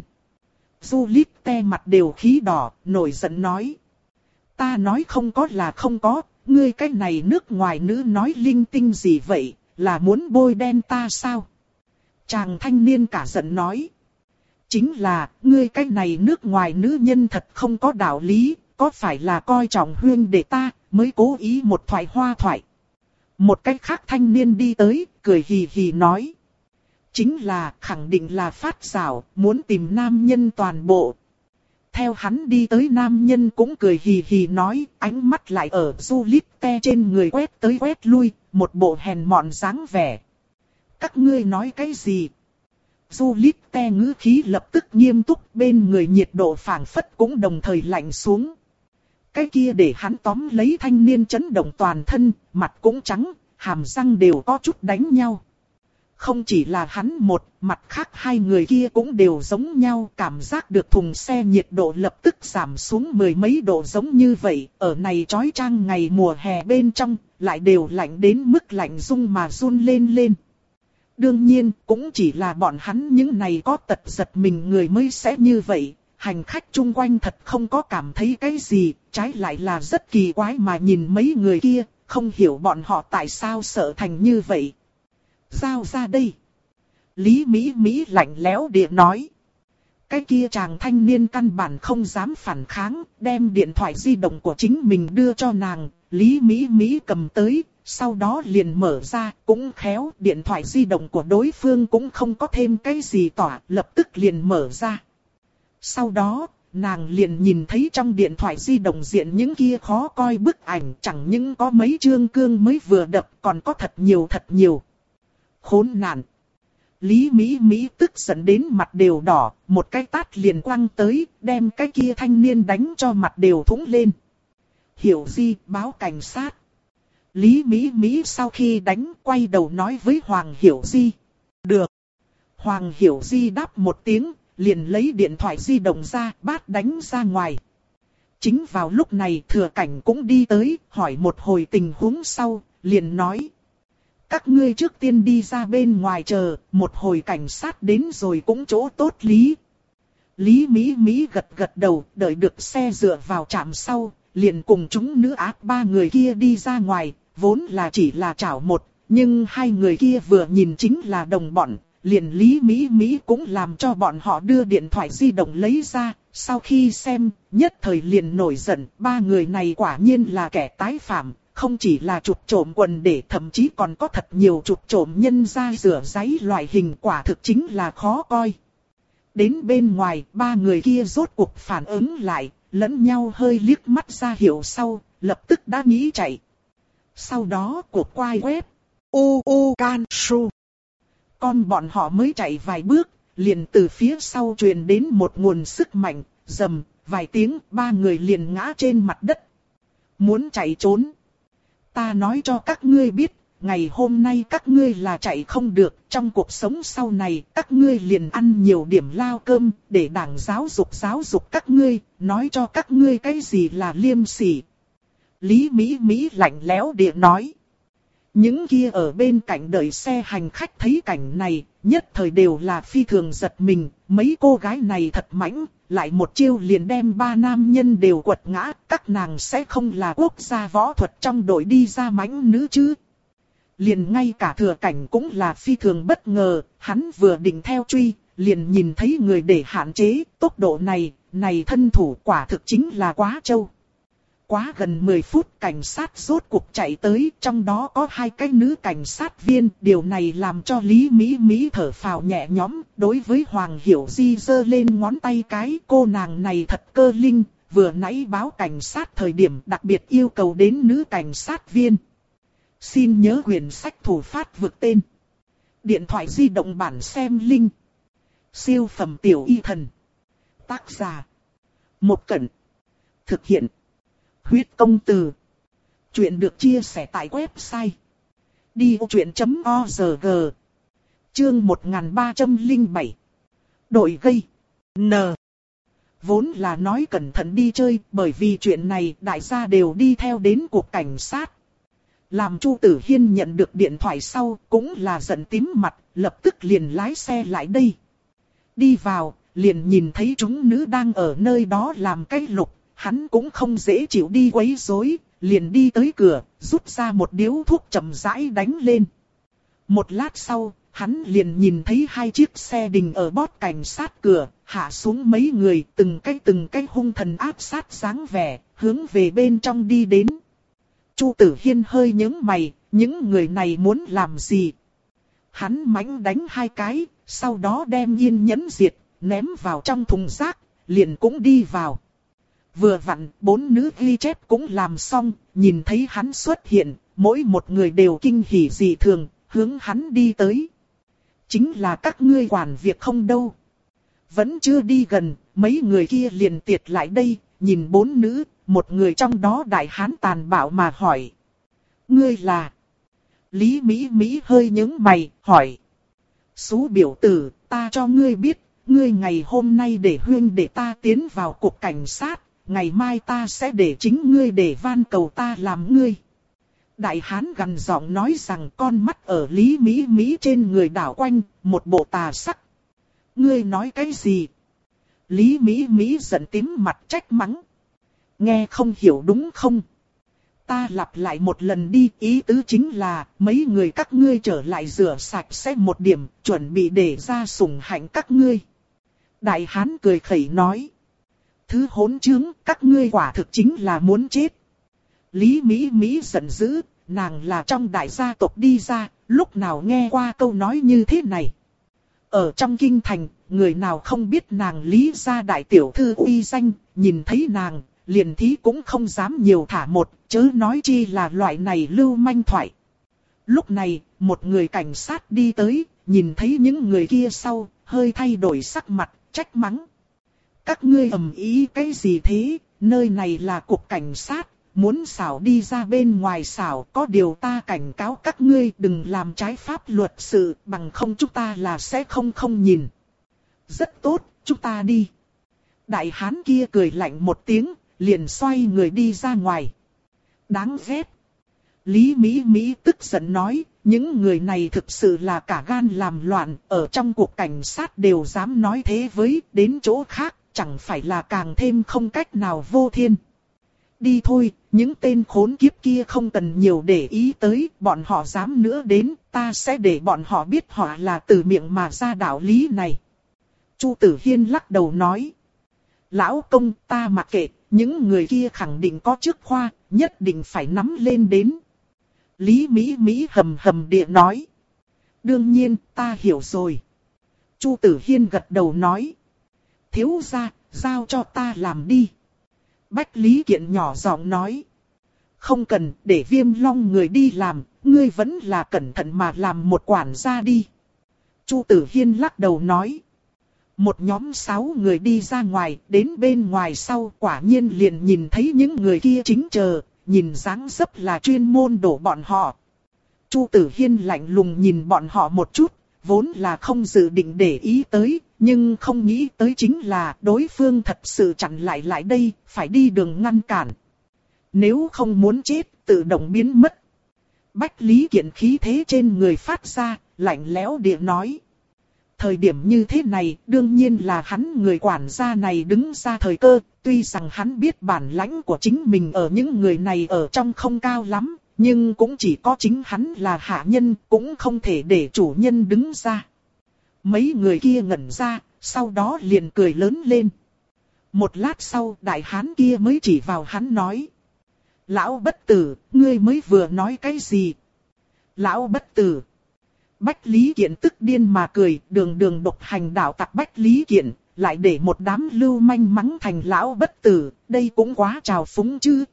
Juliette mặt đều khí đỏ, nổi giận nói. Ta nói không có là không có, ngươi cái này nước ngoài nữ nói linh tinh gì vậy, là muốn bôi đen ta sao? Chàng thanh niên cả giận nói. Chính là, ngươi cái này nước ngoài nữ nhân thật không có đạo lý, có phải là coi trọng huyên để ta, mới cố ý một thoại hoa thoại. Một cách khác thanh niên đi tới, cười hì hì nói. Chính là, khẳng định là phát xảo, muốn tìm nam nhân toàn bộ. Theo hắn đi tới nam nhân cũng cười hì hì nói, ánh mắt lại ở Juliette trên người quét tới quét lui, một bộ hèn mọn dáng vẻ. Các ngươi nói cái gì? Juliette ngữ khí lập tức nghiêm túc, bên người nhiệt độ phảng phất cũng đồng thời lạnh xuống. Cái kia để hắn tóm lấy thanh niên chấn động toàn thân, mặt cũng trắng, hàm răng đều có chút đánh nhau. Không chỉ là hắn một, mặt khác hai người kia cũng đều giống nhau, cảm giác được thùng xe nhiệt độ lập tức giảm xuống mười mấy độ giống như vậy, ở này chói chang ngày mùa hè bên trong, lại đều lạnh đến mức lạnh rung mà run lên lên. Đương nhiên, cũng chỉ là bọn hắn những này có tật giật mình người mới sẽ như vậy, hành khách chung quanh thật không có cảm thấy cái gì, trái lại là rất kỳ quái mà nhìn mấy người kia, không hiểu bọn họ tại sao sợ thành như vậy. Giao ra đây. Lý Mỹ Mỹ lạnh lẽo địa nói. Cái kia chàng thanh niên căn bản không dám phản kháng, đem điện thoại di động của chính mình đưa cho nàng, Lý Mỹ Mỹ cầm tới, sau đó liền mở ra, cũng khéo, điện thoại di động của đối phương cũng không có thêm cái gì tỏa, lập tức liền mở ra. Sau đó, nàng liền nhìn thấy trong điện thoại di động diện những kia khó coi bức ảnh, chẳng những có mấy chương cương mới vừa đập, còn có thật nhiều thật nhiều. Khốn nạn. Lý Mỹ Mỹ tức giận đến mặt đều đỏ, một cái tát liền quăng tới, đem cái kia thanh niên đánh cho mặt đều thủng lên. Hiểu Di báo cảnh sát. Lý Mỹ Mỹ sau khi đánh quay đầu nói với Hoàng Hiểu Di. Được. Hoàng Hiểu Di đáp một tiếng, liền lấy điện thoại di động ra, bát đánh ra ngoài. Chính vào lúc này Thừa Cảnh cũng đi tới, hỏi một hồi tình huống sau, liền nói. Các ngươi trước tiên đi ra bên ngoài chờ, một hồi cảnh sát đến rồi cũng chỗ tốt lý. Lý Mỹ Mỹ gật gật đầu, đợi được xe dựa vào trạm sau, liền cùng chúng nữ ác ba người kia đi ra ngoài, vốn là chỉ là chảo một, nhưng hai người kia vừa nhìn chính là đồng bọn, liền Lý Mỹ Mỹ cũng làm cho bọn họ đưa điện thoại di động lấy ra, sau khi xem, nhất thời liền nổi giận, ba người này quả nhiên là kẻ tái phạm. Không chỉ là chụp trộm quần để thậm chí còn có thật nhiều chụp trộm nhân ra rửa giấy loại hình quả thực chính là khó coi. Đến bên ngoài, ba người kia rốt cuộc phản ứng lại, lẫn nhau hơi liếc mắt ra hiệu sau, lập tức đã nghĩ chạy. Sau đó cuộc quay web, u u can su. Con bọn họ mới chạy vài bước, liền từ phía sau truyền đến một nguồn sức mạnh, rầm, vài tiếng, ba người liền ngã trên mặt đất. Muốn chạy trốn. Ta nói cho các ngươi biết, ngày hôm nay các ngươi là chạy không được, trong cuộc sống sau này các ngươi liền ăn nhiều điểm lao cơm, để đảng giáo dục giáo dục các ngươi, nói cho các ngươi cái gì là liêm sỉ. Lý Mỹ Mỹ lạnh lẽo địa nói. Những kia ở bên cạnh đợi xe hành khách thấy cảnh này, nhất thời đều là phi thường giật mình, mấy cô gái này thật mãnh, lại một chiêu liền đem ba nam nhân đều quật ngã, các nàng sẽ không là quốc gia võ thuật trong đội đi ra mãnh nữ chứ. Liền ngay cả Thừa Cảnh cũng là phi thường bất ngờ, hắn vừa định theo truy, liền nhìn thấy người để hạn chế, tốc độ này, này thân thủ quả thực chính là quá trâu. Quá gần mười phút cảnh sát rốt cuộc chạy tới, trong đó có hai cái nữ cảnh sát viên, điều này làm cho Lý Mỹ Mỹ thở phào nhẹ nhõm, đối với Hoàng Hiểu Di giơ lên ngón tay cái, cô nàng này thật cơ linh, vừa nãy báo cảnh sát thời điểm đặc biệt yêu cầu đến nữ cảnh sát viên. Xin nhớ quyển sách thủ phát vượt tên. Điện thoại di động bản xem link. Siêu phẩm tiểu y thần. Tác giả. Một Cẩn. Thực hiện. Huyết công từ. Chuyện được chia sẻ tại website. đi vô chuyện chấm org. Chương một nghìn ba trăm lẻ bảy. Đội gây. N. Vốn là nói cẩn thận đi chơi, bởi vì chuyện này đại gia đều đi theo đến cục cảnh sát. Làm Chu Tử Hiên nhận được điện thoại sau, cũng là giận tím mặt, lập tức liền lái xe lại đây. Đi vào, liền nhìn thấy chúng nữ đang ở nơi đó làm cái lục, hắn cũng không dễ chịu đi quấy rối, liền đi tới cửa, rút ra một điếu thuốc chậm rãi đánh lên. Một lát sau, hắn liền nhìn thấy hai chiếc xe đình ở bót cảnh sát cửa, hạ xuống mấy người, từng cái từng cái hung thần áp sát dáng vẻ, hướng về bên trong đi đến. Chu Tử Hiên hơi nhướng mày, những người này muốn làm gì? Hắn mãnh đánh hai cái, sau đó đem Yên Nhẫn diệt, ném vào trong thùng rác, liền cũng đi vào. Vừa vặn, bốn nữ ghi chép cũng làm xong, nhìn thấy hắn xuất hiện, mỗi một người đều kinh hỉ dị thường, hướng hắn đi tới. Chính là các ngươi quản việc không đâu. Vẫn chưa đi gần, mấy người kia liền tiệt lại đây, nhìn bốn nữ, một người trong đó đại hán tàn bạo mà hỏi. Ngươi là? Lý Mỹ Mỹ hơi nhướng mày, hỏi. Xú biểu tử, ta cho ngươi biết, ngươi ngày hôm nay để huyên để ta tiến vào cục cảnh sát, ngày mai ta sẽ để chính ngươi để van cầu ta làm ngươi. Đại hán gằn giọng nói rằng con mắt ở Lý Mỹ Mỹ trên người đảo quanh, một bộ tà sắc. Ngươi nói cái gì? Lý Mỹ Mỹ giận tím mặt trách mắng. Nghe không hiểu đúng không? Ta lặp lại một lần đi, ý tứ chính là mấy người các ngươi trở lại rửa sạch sẽ một điểm, chuẩn bị để ra sủng hạnh các ngươi. Đại hán cười khẩy nói. Thứ hỗn trướng, các ngươi quả thực chính là muốn chết. Lý Mỹ Mỹ giận dữ, nàng là trong đại gia tộc đi ra, lúc nào nghe qua câu nói như thế này. Ở trong kinh thành, người nào không biết nàng Lý gia đại tiểu thư uy danh, nhìn thấy nàng, liền thí cũng không dám nhiều thả một, chớ nói chi là loại này lưu manh thoại. Lúc này, một người cảnh sát đi tới, nhìn thấy những người kia sau, hơi thay đổi sắc mặt, trách mắng. Các ngươi ầm ý cái gì thế, nơi này là cục cảnh sát, muốn xảo đi ra bên ngoài xảo, có điều ta cảnh cáo các ngươi đừng làm trái pháp luật sự, bằng không chúng ta là sẽ không không nhìn. Rất tốt, chúng ta đi. Đại hán kia cười lạnh một tiếng, liền xoay người đi ra ngoài. Đáng ghét. Lý Mỹ Mỹ tức giận nói, những người này thực sự là cả gan làm loạn, ở trong cuộc cảnh sát đều dám nói thế với, đến chỗ khác, chẳng phải là càng thêm không cách nào vô thiên. Đi thôi, những tên khốn kiếp kia không cần nhiều để ý tới, bọn họ dám nữa đến, ta sẽ để bọn họ biết họ là từ miệng mà ra đạo lý này. Chu Tử Hiên lắc đầu nói. Lão công, ta mặc kệ, những người kia khẳng định có chức khoa, nhất định phải nắm lên đến. Lý Mỹ Mỹ hầm hầm địa nói. Đương nhiên, ta hiểu rồi. Chu Tử Hiên gật đầu nói. Thiếu gia, giao cho ta làm đi. Bách Lý Kiện nhỏ giọng nói. Không cần, để Viêm Long người đi làm, ngươi vẫn là cẩn thận mà làm một quản gia đi. Chu Tử Hiên lắc đầu nói. Một nhóm sáu người đi ra ngoài, đến bên ngoài sau quả nhiên liền nhìn thấy những người kia chính chờ, nhìn dáng dấp là chuyên môn đổ bọn họ. Chu Tử Hiên lạnh lùng nhìn bọn họ một chút, vốn là không dự định để ý tới, nhưng không nghĩ tới chính là đối phương thật sự chặn lại lại đây, phải đi đường ngăn cản. Nếu không muốn chết, tự động biến mất. Bách Lý Kiện khí thế trên người phát ra, lạnh lẽo địa nói. Thời điểm như thế này, đương nhiên là hắn người quản gia này đứng ra thời cơ, tuy rằng hắn biết bản lãnh của chính mình ở những người này ở trong không cao lắm, nhưng cũng chỉ có chính hắn là hạ nhân, cũng không thể để chủ nhân đứng ra. Mấy người kia ngẩn ra, sau đó liền cười lớn lên. Một lát sau, đại hán kia mới chỉ vào hắn nói. Lão bất tử, ngươi mới vừa nói cái gì? Lão bất tử. Bách Lý Kiện tức điên mà cười, đường đường độc hành đạo tặc Bách Lý Kiện, lại để một đám lưu manh mắng thành lão bất tử, đây cũng quá trào phúng chứ.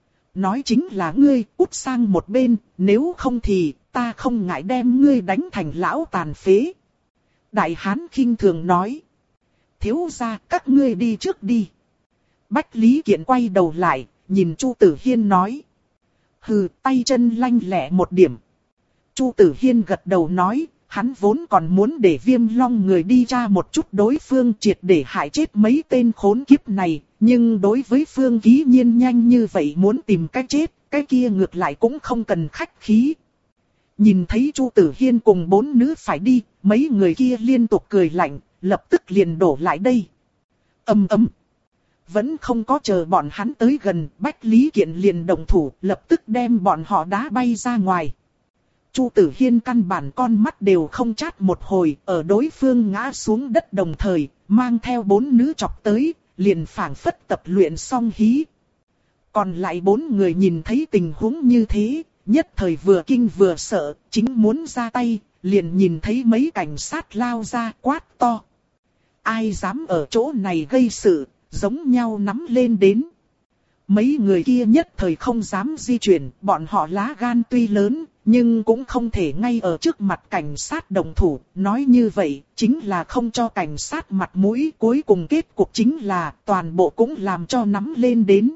Nói chính là ngươi, út sang một bên, nếu không thì, ta không ngại đem ngươi đánh thành lão tàn phế. Đại hán khinh thường nói. Thiếu gia các ngươi đi trước đi. Bách Lý Kiện quay đầu lại, nhìn Chu Tử Hiên nói. Hừ, tay chân lanh lẹ một điểm. Chu Tử Hiên gật đầu nói, hắn vốn còn muốn để Viêm Long người đi tra một chút đối phương triệt để hại chết mấy tên khốn kiếp này, nhưng đối với Phương Ký Nhiên nhanh như vậy muốn tìm cách chết, cái kia ngược lại cũng không cần khách khí. Nhìn thấy Chu Tử Hiên cùng bốn nữ phải đi, mấy người kia liên tục cười lạnh, lập tức liền đổ lại đây. Ầm ầm. Vẫn không có chờ bọn hắn tới gần, Bách Lý Kiện liền động thủ, lập tức đem bọn họ đá bay ra ngoài. Chu Tử Hiên căn bản con mắt đều không chát một hồi, ở đối phương ngã xuống đất đồng thời, mang theo bốn nữ chọc tới, liền phảng phất tập luyện xong hí. Còn lại bốn người nhìn thấy tình huống như thế, nhất thời vừa kinh vừa sợ, chính muốn ra tay, liền nhìn thấy mấy cảnh sát lao ra quát to. Ai dám ở chỗ này gây sự, giống nhau nắm lên đến. Mấy người kia nhất thời không dám di chuyển, bọn họ lá gan tuy lớn, nhưng cũng không thể ngay ở trước mặt cảnh sát đồng thủ. Nói như vậy, chính là không cho cảnh sát mặt mũi, cuối cùng kết cục chính là toàn bộ cũng làm cho nắm lên đến.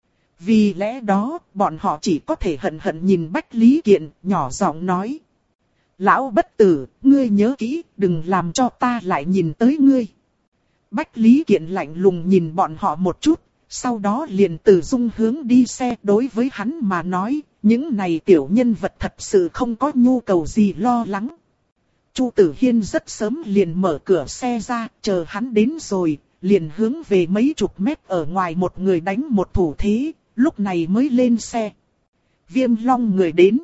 Vì lẽ đó, bọn họ chỉ có thể hận hận nhìn Bách Lý Kiện, nhỏ giọng nói. Lão bất tử, ngươi nhớ kỹ, đừng làm cho ta lại nhìn tới ngươi. Bách Lý Kiện lạnh lùng nhìn bọn họ một chút, sau đó liền từ dung hướng đi xe. Đối với hắn mà nói, những này tiểu nhân vật thật sự không có nhu cầu gì lo lắng. Chu Tử Hiên rất sớm liền mở cửa xe ra, chờ hắn đến rồi, liền hướng về mấy chục mét ở ngoài một người đánh một thủ thế, lúc này mới lên xe. Viêm Long người đến.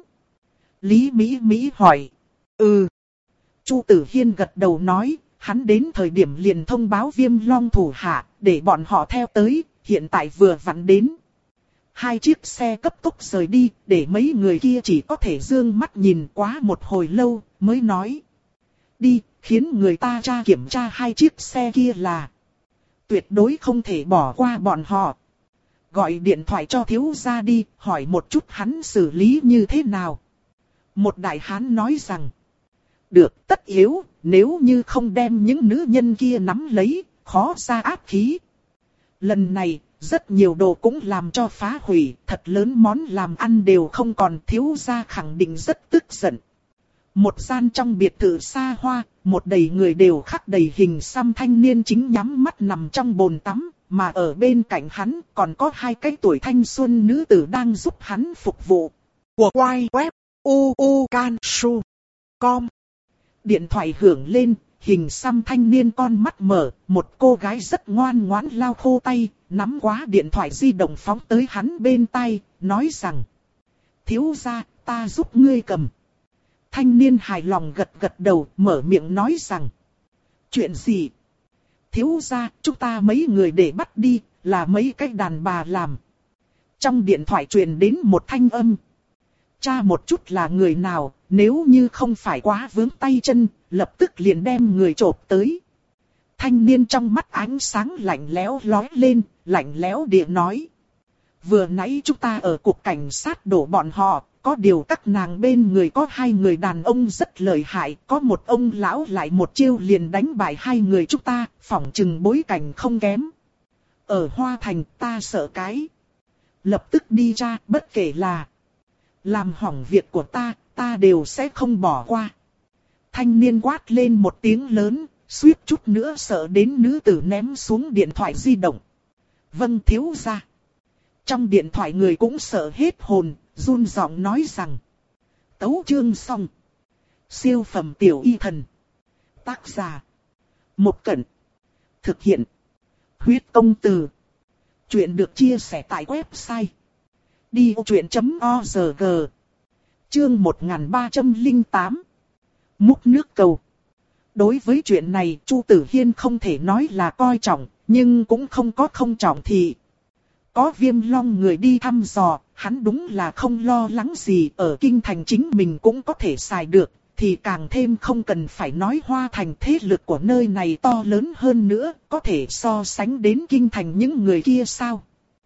Lý Mỹ Mỹ hỏi. Ừ. Chu Tử Hiên gật đầu nói, hắn đến thời điểm liền thông báo Viêm Long thủ hạ, để bọn họ theo tới, hiện tại vừa vặn đến. Hai chiếc xe cấp tốc rời đi, để mấy người kia chỉ có thể dương mắt nhìn quá một hồi lâu, mới nói. Đi, khiến người ta tra kiểm tra hai chiếc xe kia là. Tuyệt đối không thể bỏ qua bọn họ. Gọi điện thoại cho thiếu gia đi, hỏi một chút hắn xử lý như thế nào. Một đại hán nói rằng. Được, tất yếu, nếu như không đem những nữ nhân kia nắm lấy, khó ra áp khí. Lần này, rất nhiều đồ cũng làm cho phá hủy, thật lớn món làm ăn đều không còn, thiếu gia khẳng định rất tức giận. Một gian trong biệt thự xa hoa, một đầy người đều khắc đầy hình xăm thanh niên chính nhắm mắt nằm trong bồn tắm, mà ở bên cạnh hắn còn có hai cái tuổi thanh xuân nữ tử đang giúp hắn phục vụ. Của quay web u u can su chấm com. Điện thoại hưởng lên, hình xăm thanh niên con mắt mở, một cô gái rất ngoan ngoãn lau khô tay, nắm quá điện thoại di động phóng tới hắn bên tai, nói rằng. Thiếu gia, ta giúp ngươi cầm. Thanh niên hài lòng gật gật đầu, mở miệng nói rằng. Chuyện gì? Thiếu gia, chúng ta mấy người để bắt đi, là mấy cái đàn bà làm. Trong điện thoại truyền đến một thanh âm. Cha một chút là người nào, nếu như không phải quá vướng tay chân, lập tức liền đem người chộp tới. Thanh niên trong mắt ánh sáng lạnh lẽo lóe lên, lạnh lẽo địa nói. Vừa nãy chúng ta ở cục cảnh sát đổ bọn họ, có điều các nàng bên người có hai người đàn ông rất lợi hại, có một ông lão lại một chiêu liền đánh bại hai người chúng ta, phỏng chừng bối cảnh không kém. Ở Hoa Thành ta sợ cái. Lập tức đi ra, bất kể là làm hỏng việc của ta, ta đều sẽ không bỏ qua. Thanh niên quát lên một tiếng lớn, suýt chút nữa sợ đến nữ tử ném xuống điện thoại di động. Vâng thiếu gia. Trong điện thoại người cũng sợ hết hồn, run giọng nói rằng. Tấu chương xong. Siêu phẩm tiểu y thần. Tác giả. Một Cẩn. Thực hiện. Huyết công từ. Chuyện được chia sẻ tại website. đi ô chuyện chấm o rờ giê. Chương một nghìn ba trăm lẻ tám. Múc nước cầu. Đối với chuyện này, Chu Tử Hiên không thể nói là coi trọng, nhưng cũng không có không trọng thì. Có Viêm Long người đi thăm dò, hắn đúng là không lo lắng gì, ở kinh thành chính mình cũng có thể xài được, thì càng thêm không cần phải nói Hoa Thành. Thế lực của nơi này to lớn hơn nữa, có thể so sánh đến kinh thành những người kia sao?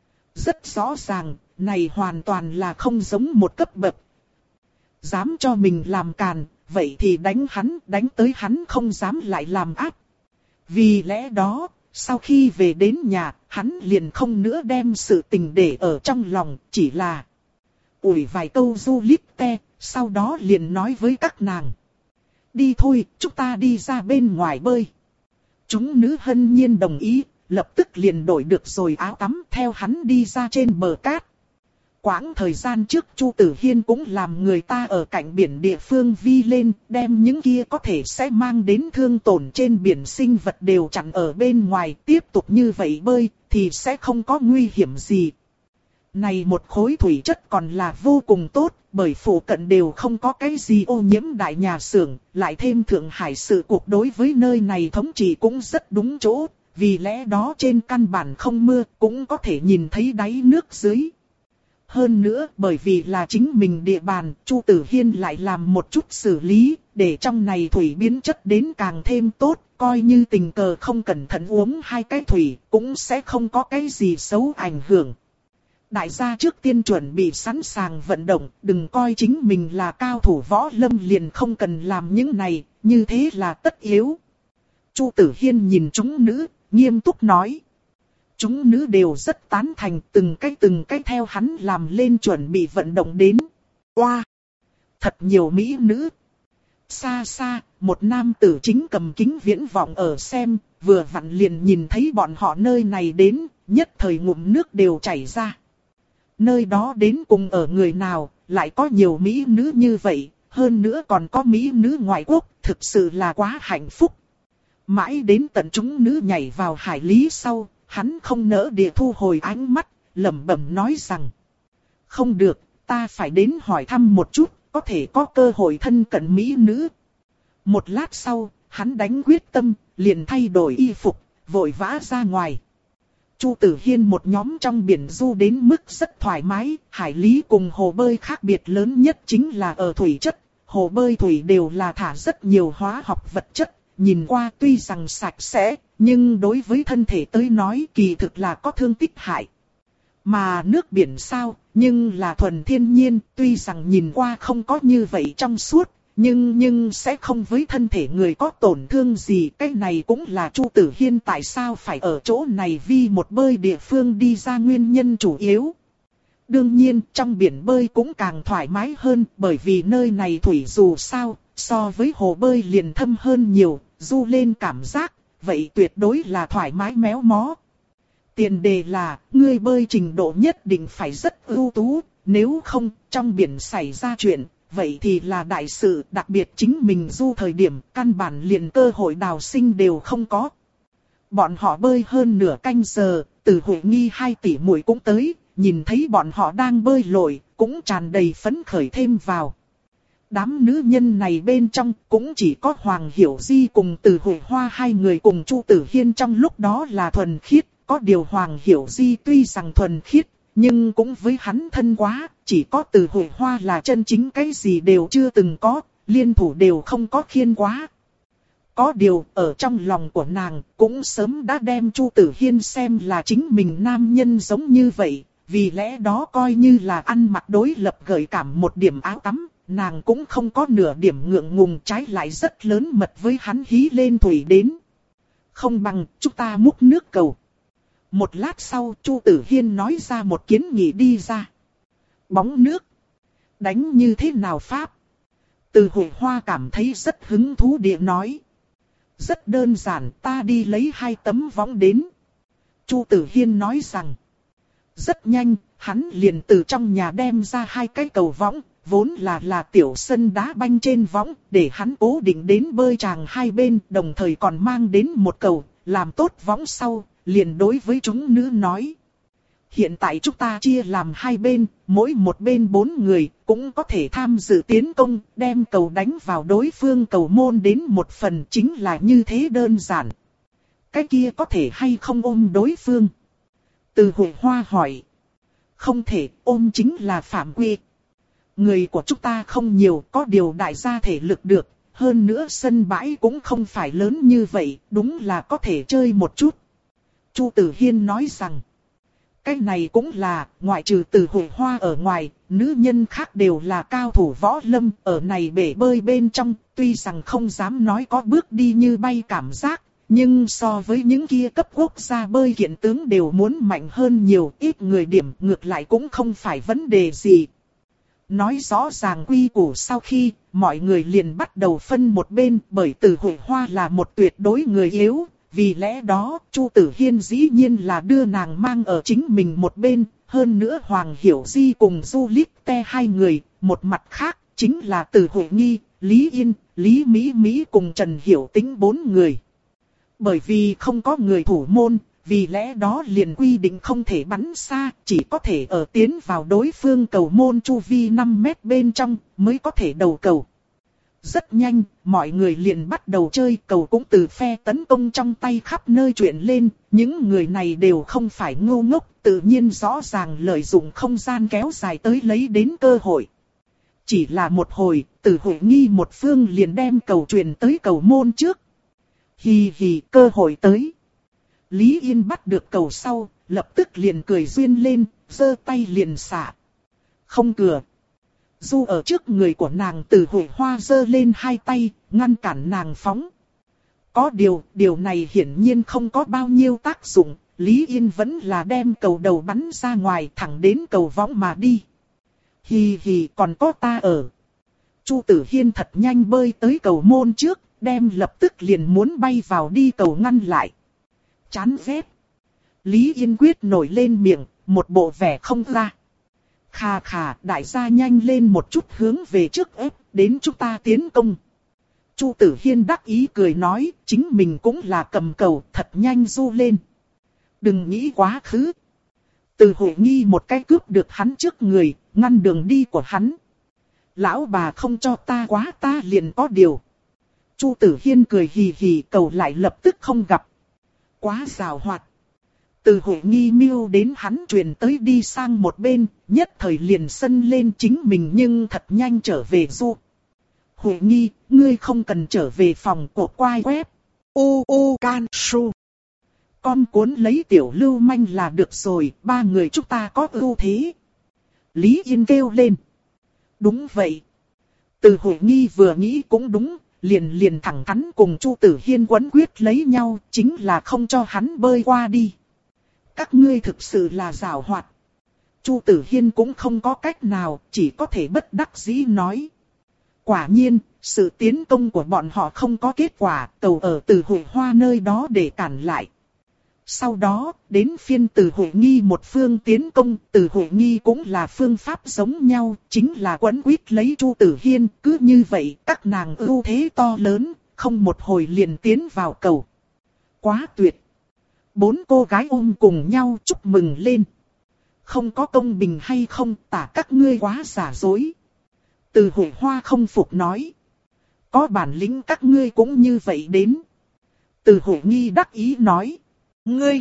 Rất rõ ràng, này hoàn toàn là không giống một cấp bậc. Dám cho mình làm càn, vậy thì đánh hắn, đánh tới hắn không dám lại làm ác. Vì lẽ đó, sau khi về đến nhà, hắn liền không nữa đem sự tình để ở trong lòng, chỉ là ủi vài câu du lít te, sau đó liền nói với các nàng. Đi thôi, chúng ta đi ra bên ngoài bơi. Chúng nữ hân nhiên đồng ý, lập tức liền đổi được rồi áo tắm theo hắn đi ra trên bờ cát. Quãng thời gian trước Chu Tử Hiên cũng làm người ta ở cạnh biển địa phương vi lên, đem những kia có thể sẽ mang đến thương tổn trên biển sinh vật đều chặn ở bên ngoài, tiếp tục như vậy bơi thì sẽ không có nguy hiểm gì. Này một khối thủy chất còn là vô cùng tốt, bởi phụ cận đều không có cái gì ô nhiễm đại nhà xưởng, lại thêm Thượng Hải sự cuộc đối với nơi này thống trị cũng rất đúng chỗ, vì lẽ đó trên căn bản không mưa cũng có thể nhìn thấy đáy nước dưới. Hơn nữa, bởi vì là chính mình địa bàn, Chu Tử Hiên lại làm một chút xử lý, để trong này thủy biến chất đến càng thêm tốt, coi như tình cờ không cẩn thận uống hai cái thủy, cũng sẽ không có cái gì xấu ảnh hưởng. Đại gia trước tiên chuẩn bị sẵn sàng vận động, đừng coi chính mình là cao thủ võ lâm liền không cần làm những này, như thế là tất yếu. Chu Tử Hiên nhìn chúng nữ, nghiêm túc nói. Chúng nữ đều rất tán thành, từng cái từng cái theo hắn làm lên chuẩn bị vận động đến. Oa! Wow, thật nhiều mỹ nữ! Xa xa, một nam tử chính cầm kính viễn vọng ở xem, vừa vặn liền nhìn thấy bọn họ nơi này đến, nhất thời ngụm nước đều chảy ra. Nơi đó đến cùng ở người nào, lại có nhiều mỹ nữ như vậy, hơn nữa còn có mỹ nữ ngoại quốc, thực sự là quá hạnh phúc. Mãi đến tận chúng nữ nhảy vào hải lý sau, hắn không nỡ địa thu hồi ánh mắt, lẩm bẩm nói rằng. Không được, ta phải đến hỏi thăm một chút, có thể có cơ hội thân cận mỹ nữ. Một lát sau, hắn đánh quyết tâm, liền thay đổi y phục, vội vã ra ngoài. Chu Tử Hiên một nhóm trong biển du đến mức rất thoải mái, hải lý cùng hồ bơi khác biệt lớn nhất chính là ở thủy chất, hồ bơi thủy đều là thả rất nhiều hóa học vật chất, nhìn qua tuy rằng sạch sẽ, nhưng đối với thân thể tới nói kỳ thực là có thương tích hại. Mà nước biển sao, nhưng là thuần thiên nhiên, tuy rằng nhìn qua không có như vậy trong suốt, nhưng nhưng sẽ không với thân thể người có tổn thương gì. Cái này cũng là Chu Tử Hiên tại sao phải ở chỗ này vì một bơi địa phương đi ra nguyên nhân chủ yếu. Đương nhiên trong biển bơi cũng càng thoải mái hơn, bởi vì nơi này thủy dù sao, so với hồ bơi liền thâm hơn nhiều, du lên cảm giác, vậy tuyệt đối là thoải mái méo mó. Tiền đề là, ngươi bơi trình độ nhất định phải rất ưu tú, nếu không, trong biển xảy ra chuyện, vậy thì là đại sự, đặc biệt chính mình du thời điểm, căn bản liền cơ hội đào sinh đều không có. Bọn họ bơi hơn nửa canh giờ, từ Huệ Nghi hai tỷ muội cũng tới, nhìn thấy bọn họ đang bơi lội, cũng tràn đầy phấn khởi thêm vào. Đám nữ nhân này bên trong cũng chỉ có Hoàng Hiểu Di cùng Từ Huệ Hoa hai người cùng Chu Tử Hiên trong lúc đó là thuần khiết. Có điều Hoàng Hiểu Di tuy rằng thuần khiết, nhưng cũng với hắn thân quá, chỉ có Từ Huệ Hoa là chân chính cái gì đều chưa từng có, liên thủ đều không có khiên quá. Có điều ở trong lòng của nàng cũng sớm đã đem Chu Tử Hiên xem là chính mình nam nhân giống như vậy, vì lẽ đó coi như là ăn mặc đối lập gợi cảm một điểm áo tắm, nàng cũng không có nửa điểm ngượng ngùng, trái lại rất lớn mật với hắn hí lên thủy đến. Không bằng chúng ta múc nước cầu. Một lát sau Chu Tử Hiên nói ra một kiến nghị đi ra. Bóng nước. Đánh như thế nào pháp? Từ Huệ Hoa cảm thấy rất hứng thú địa nói. Rất đơn giản, ta đi lấy hai tấm võng đến. Chu Tử Hiên nói rằng. Rất nhanh, hắn liền từ trong nhà đem ra hai cái cầu võng, vốn là là tiểu sân đá banh trên võng, để hắn cố định đến bơi tràng hai bên, đồng thời còn mang đến một cầu, làm tốt võng sau, liền đối với chúng nữ nói. Hiện tại chúng ta chia làm hai bên, mỗi một bên bốn người, cũng có thể tham dự tiến công, đem cầu đánh vào đối phương cầu môn đến một phần, chính là như thế đơn giản. Cái kia có thể hay không ôm đối phương? Từ Huệ Hoa hỏi. Không thể, ôm chính là phạm quy. Người của chúng ta không nhiều, có điều đại gia thể lực được, hơn nữa sân bãi cũng không phải lớn như vậy, đúng là có thể chơi một chút. Chu Tử Hiên nói rằng. cái này cũng là, ngoại trừ Từ Huệ Hoa ở ngoài, nữ nhân khác đều là cao thủ võ lâm, ở này bể bơi bên trong, tuy rằng không dám nói có bước đi như bay cảm giác, nhưng so với những kia cấp quốc gia bơi kiện tướng đều muốn mạnh hơn nhiều, ít người điểm ngược lại cũng không phải vấn đề gì. Nói rõ ràng quy củ sau khi, mọi người liền bắt đầu phân một bên, bởi Từ Huệ Hoa là một tuyệt đối người yếu, vì lẽ đó, Chu Tử Hiên dĩ nhiên là đưa nàng mang ở chính mình một bên, hơn nữa Hoàng Hiểu Di cùng Du Lít Te hai người, một mặt khác, chính là Từ Huệ Nghi, Lý Yên, Lý Mỹ Mỹ cùng Trần Hiểu Tĩnh bốn người. Bởi vì không có người thủ môn, vì lẽ đó liền quy định không thể bắn xa, chỉ có thể ở tiến vào đối phương cầu môn chu vi năm mét bên trong, mới có thể đầu cầu. Rất nhanh, mọi người liền bắt đầu chơi, cầu cũng từ phe tấn công trong tay khắp nơi chuyển lên, những người này đều không phải ngu ngốc, tự nhiên rõ ràng lợi dụng không gian kéo dài tới lấy đến cơ hội. Chỉ là một hồi, Từ Huệ Nghi một phương liền đem cầu truyền tới cầu môn trước. Hì hì, cơ hội tới. Lý Yên bắt được cầu sau, lập tức liền cười duyên lên, giơ tay liền xả. Không cửa. Du ở trước người của nàng Từ Huệ Hoa giơ lên hai tay, ngăn cản nàng phóng. Có điều, điều này hiển nhiên không có bao nhiêu tác dụng, Lý Yên vẫn là đem cầu đầu bắn ra ngoài thẳng đến cầu võng mà đi. Hì hì, còn có ta ở. Chu Tử Hiên thật nhanh bơi tới cầu môn trước, đem lập tức liền muốn bay vào đi cầu ngăn lại. Chán ghét. Lý Yên quyết nổi lên miệng, một bộ vẻ không ra. Khà khà, đại gia nhanh lên một chút hướng về trước ép, đến chúng ta tiến công. Chu Tử Hiên đắc ý cười nói, chính mình cũng là cầm cầu, thật nhanh du lên. Đừng nghĩ quá khứ. Từ Huệ Nghi một cái cướp được hắn trước người, ngăn đường đi của hắn. Lão bà không cho ta quá ta liền có điều. Chu Tử Hiên cười hì hì, cầu lại lập tức không gặp. Quá giàu hoạt. Từ Huệ Nghi mưu đến hắn truyền tới đi sang một bên, nhất thời liền sân lên chính mình nhưng thật nhanh trở về du. Huệ Nghi, ngươi không cần trở về phòng của quai quép. U u can su. Con cuốn lấy tiểu lưu manh là được rồi, ba người chúng ta có ưu thế. Lý Yên kêu lên. Đúng vậy. Từ Huệ Nghi vừa nghĩ cũng đúng, liền liền thẳng thắn cùng Chu Tử Hiên quấn quyết lấy nhau, chính là không cho hắn bơi qua đi. Các ngươi thực sự là giàu hoạt. Chu Tử Hiên cũng không có cách nào, chỉ có thể bất đắc dĩ nói. Quả nhiên, sự tiến công của bọn họ không có kết quả, cầu ở Từ Huệ Hoa nơi đó để cản lại. Sau đó, đến phiên Từ Huệ Nghi một phương tiến công, Từ Huệ Nghi cũng là phương pháp giống nhau, chính là quấn quýt lấy Chu Tử Hiên, cứ như vậy, các nàng ưu thế to lớn, không một hồi liền tiến vào cầu. Quá tuyệt! Bốn cô gái ôm cùng nhau chúc mừng lên. Không có công bình hay không, tả các ngươi quá giả dối. Từ Huệ Hoa không phục nói. Có bản lĩnh các ngươi cũng như vậy đến. Từ Huệ Nghi đắc ý nói. Ngươi!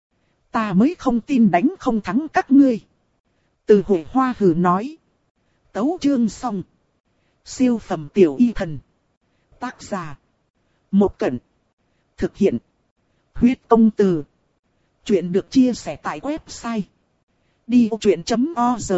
Ta mới không tin đánh không thắng các ngươi. Từ Huệ Hoa hừ nói. Tấu chương xong. Siêu phẩm tiểu y thần. Tác giả. Một Cẩn. Thực hiện. Huyết công từ. Chuyện được chia sẻ tại website. đi ô chuyện chấm org.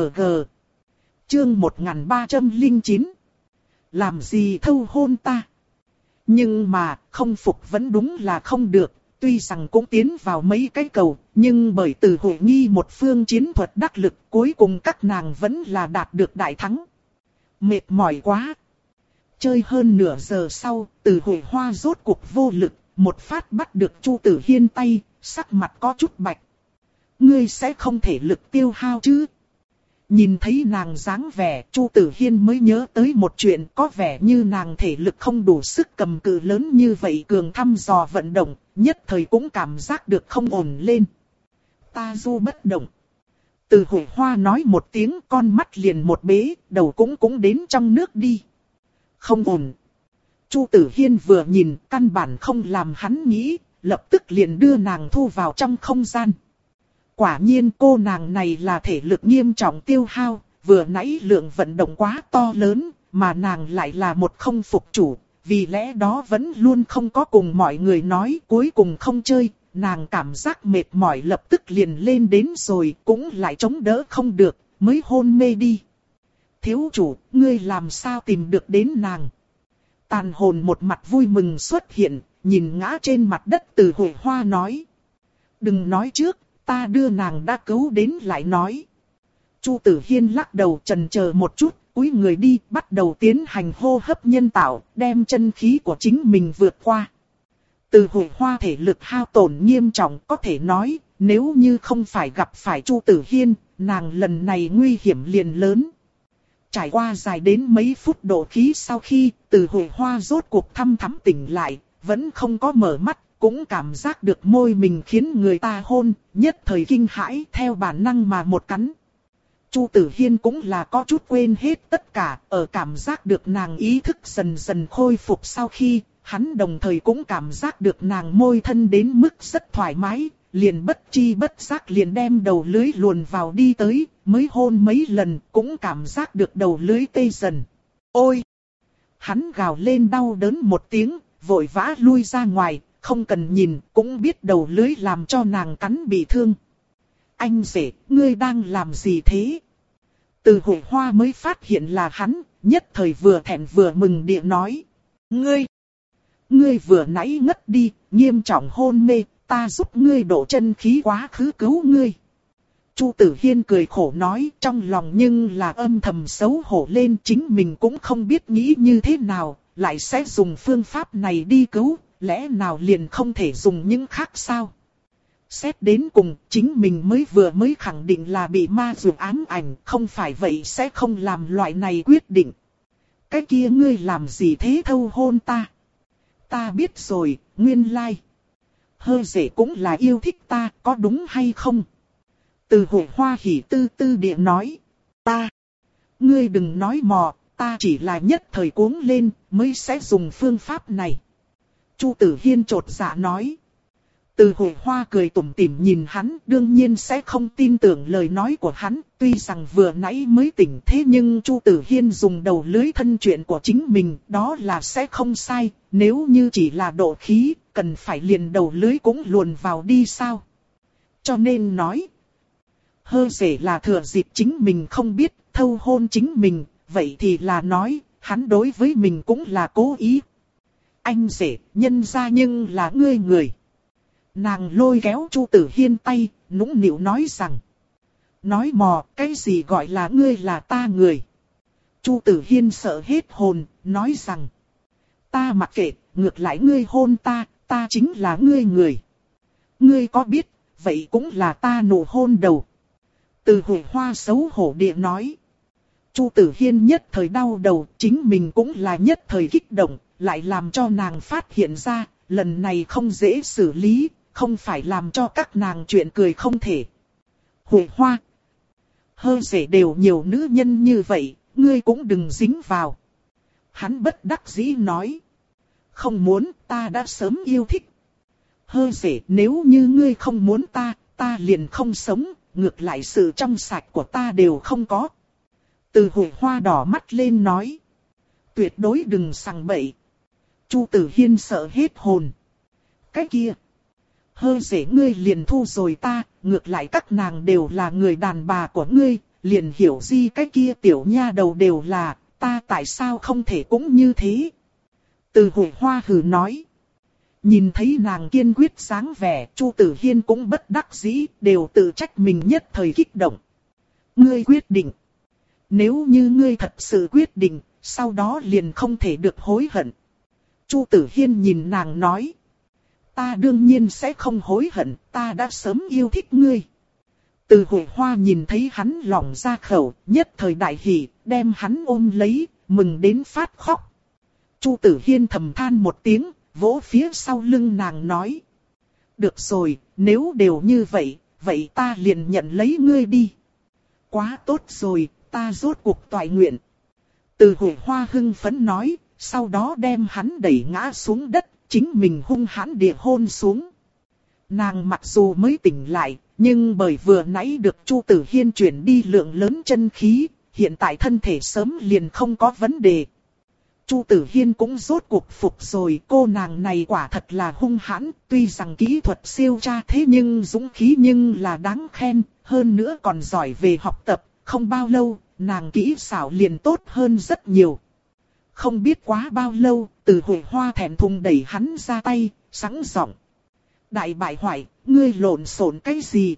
Chương một nghìn ba trăm lẻ chín. Làm gì thâu hôn ta? Nhưng mà, không phục vẫn đúng là không được. Tuy rằng cũng tiến vào mấy cái cầu, nhưng bởi Từ Huệ Nghi một phương chiến thuật đắc lực, cuối cùng các nàng vẫn là đạt được đại thắng. Mệt mỏi quá. Chơi hơn nửa giờ sau, Từ Huệ Hoa rốt cuộc vô lực, một phát bắt được Chu Tử Hiên tay, sắc mặt có chút bạch. Ngươi sẽ không thể lực tiêu hao chứ? Nhìn thấy nàng dáng vẻ, Chu Tử Hiên mới nhớ tới một chuyện, có vẻ như nàng thể lực không đủ sức cầm cự lớn như vậy cường thăm dò vận động, nhất thời cũng cảm giác được không ổn lên. Ta du bất động. Từ Huệ Hoa nói một tiếng, con mắt liền một bế, đầu cũng cũng đến trong nước đi. Không ổn. Chu Tử Hiên vừa nhìn, căn bản không làm hắn nghĩ, lập tức liền đưa nàng thu vào trong không gian. Quả nhiên cô nàng này là thể lực nghiêm trọng tiêu hao, vừa nãy lượng vận động quá to lớn, mà nàng lại là một không phục chủ, vì lẽ đó vẫn luôn không có cùng mọi người nói, cuối cùng không chơi, nàng cảm giác mệt mỏi lập tức liền lên đến rồi, cũng lại chống đỡ không được, mới hôn mê đi. Thiếu chủ, ngươi làm sao tìm được đến nàng? Tàn hồn một mặt vui mừng xuất hiện, nhìn ngã trên mặt đất Từ Huệ Hoa nói. Đừng nói trước, ta đưa nàng đã cứu đến lại nói. Chu Tử Hiên lắc đầu chần chờ một chút, cúi người đi, bắt đầu tiến hành hô hấp nhân tạo, đem chân khí của chính mình vượt qua. Từ Huệ Hoa thể lực hao tổn nghiêm trọng, có thể nói, nếu như không phải gặp phải Chu Tử Hiên, nàng lần này nguy hiểm liền lớn. Trải qua dài đến mấy phút độ khí sau khi Từ Huệ Hoa rốt cuộc thăm thắm tỉnh lại, vẫn không có mở mắt, cũng cảm giác được môi mình khiến người ta hôn, nhất thời kinh hãi theo bản năng mà một cắn. Chu Tử Hiên cũng là có chút quên hết tất cả, ở cảm giác được nàng ý thức dần dần khôi phục sau khi, hắn đồng thời cũng cảm giác được nàng môi thân đến mức rất thoải mái, liền bất chi bất giác liền đem đầu lưới luồn vào đi tới, mới hôn mấy lần cũng cảm giác được đầu lưới tê dần. Ôi! Hắn gào lên đau đớn một tiếng, vội vã lui ra ngoài, không cần nhìn cũng biết đầu lưới làm cho nàng cắn bị thương. Anh rể, ngươi đang làm gì thế? Từ Huệ Hoa mới phát hiện là hắn, nhất thời vừa thẹn vừa mừng địa nói. Ngươi! Ngươi vừa nãy ngất đi, nghiêm trọng hôn mê, ta giúp ngươi đổ chân khí quá khứ cứu ngươi. Chu Tử Hiên cười khổ nói, trong lòng nhưng là âm thầm xấu hổ lên, chính mình cũng không biết nghĩ như thế nào, lại sẽ dùng phương pháp này đi cứu, lẽ nào liền không thể dùng những khác sao? Xét đến cùng, chính mình mới vừa mới khẳng định là bị ma dụ ám ảnh, không phải vậy sẽ không làm loại này quyết định. Cái kia ngươi làm gì thế thâu hôn ta? Ta biết rồi, nguyên lai. Like. Hơi dễ cũng là yêu thích ta, có đúng hay không? Từ Huệ Hoa hỉ tư tư địa nói. Ta. Ngươi đừng nói mò, ta chỉ là nhất thời cuống lên, mới sẽ dùng phương pháp này. Chu Tử Hiên chột dạ nói. Từ Huệ Hoa cười tủm tỉm nhìn hắn, đương nhiên sẽ không tin tưởng lời nói của hắn, tuy rằng vừa nãy mới tỉnh thế nhưng Chu Tử Hiên dùng đầu lưới thân chuyện của chính mình, đó là sẽ không sai, nếu như chỉ là độ khí, cần phải liền đầu lưới cũng luồn vào đi sao. Cho nên nói, hơi rể là thừa dịp chính mình không biết, thâu hôn chính mình, vậy thì là nói, hắn đối với mình cũng là cố ý. Anh rể, nhân ra nhưng là ngươi người. Nàng lôi kéo Chu Tử Hiên tay, nũng nịu nói rằng. Nói mò, cái gì gọi là ngươi là ta người. Chu Tử Hiên sợ hết hồn, nói rằng. Ta mặc kệ, ngược lại ngươi hôn ta, ta chính là ngươi người. Ngươi có biết, vậy cũng là ta nụ hôn đầu. Từ Huệ Hoa xấu hổ địa nói. Chu Tử Hiên nhất thời đau đầu, chính mình cũng là nhất thời kích động, lại làm cho nàng phát hiện ra, lần này không dễ xử lý. Không phải làm cho các nàng chuyện cười không thể. Huệ Hoa. Hơi rể đều nhiều nữ nhân như vậy, ngươi cũng đừng dính vào. Hắn bất đắc dĩ nói. Không muốn, ta đã sớm yêu thích. Hơi rể, nếu như ngươi không muốn ta, ta liền không sống, ngược lại sự trong sạch của ta đều không có. Từ Huệ Hoa đỏ mắt lên nói. Tuyệt đối đừng sằng bậy. Chu Tử Hiên sợ hết hồn. Cái kia. Hơi rể ngươi liền thu rồi ta, ngược lại các nàng đều là người đàn bà của ngươi, liền hiểu gì cái kia tiểu nha đầu đều là, ta tại sao không thể cũng như thế. Từ Huệ Hoa hừ nói. Nhìn thấy nàng kiên quyết sáng vẻ, Chu Tử Hiên cũng bất đắc dĩ, đều tự trách mình nhất thời kích động. Ngươi quyết định. Nếu như ngươi thật sự quyết định, sau đó liền không thể được hối hận. Chu Tử Hiên nhìn nàng nói. Ta đương nhiên sẽ không hối hận, ta đã sớm yêu thích ngươi. Từ Huệ Hoa nhìn thấy hắn lỏng ra khẩu, nhất thời đại hỉ, đem hắn ôm lấy, mừng đến phát khóc. Chu Tử Hiên thầm than một tiếng, vỗ phía sau lưng nàng nói. Được rồi, nếu đều như vậy, vậy ta liền nhận lấy ngươi đi. Quá tốt rồi, ta rốt cuộc toại nguyện. Từ Huệ Hoa hưng phấn nói, sau đó đem hắn đẩy ngã xuống đất. Chính mình hung hãn địa hôn xuống. Nàng mặc dù mới tỉnh lại, nhưng bởi vừa nãy được Chu Tử Hiên chuyển đi lượng lớn chân khí, hiện tại thân thể sớm liền không có vấn đề. Chu Tử Hiên cũng rốt cuộc phục rồi, cô nàng này quả thật là hung hãn, tuy rằng kỹ thuật siêu tra thế nhưng dũng khí nhưng là đáng khen, hơn nữa còn giỏi về học tập, không bao lâu, nàng kỹ xảo liền tốt hơn rất nhiều. Không biết quá bao lâu, Từ Huệ Hoa thẹn thùng đẩy hắn ra tay, sẵn giọng. Đại bại hoại, ngươi lộn xộn cái gì?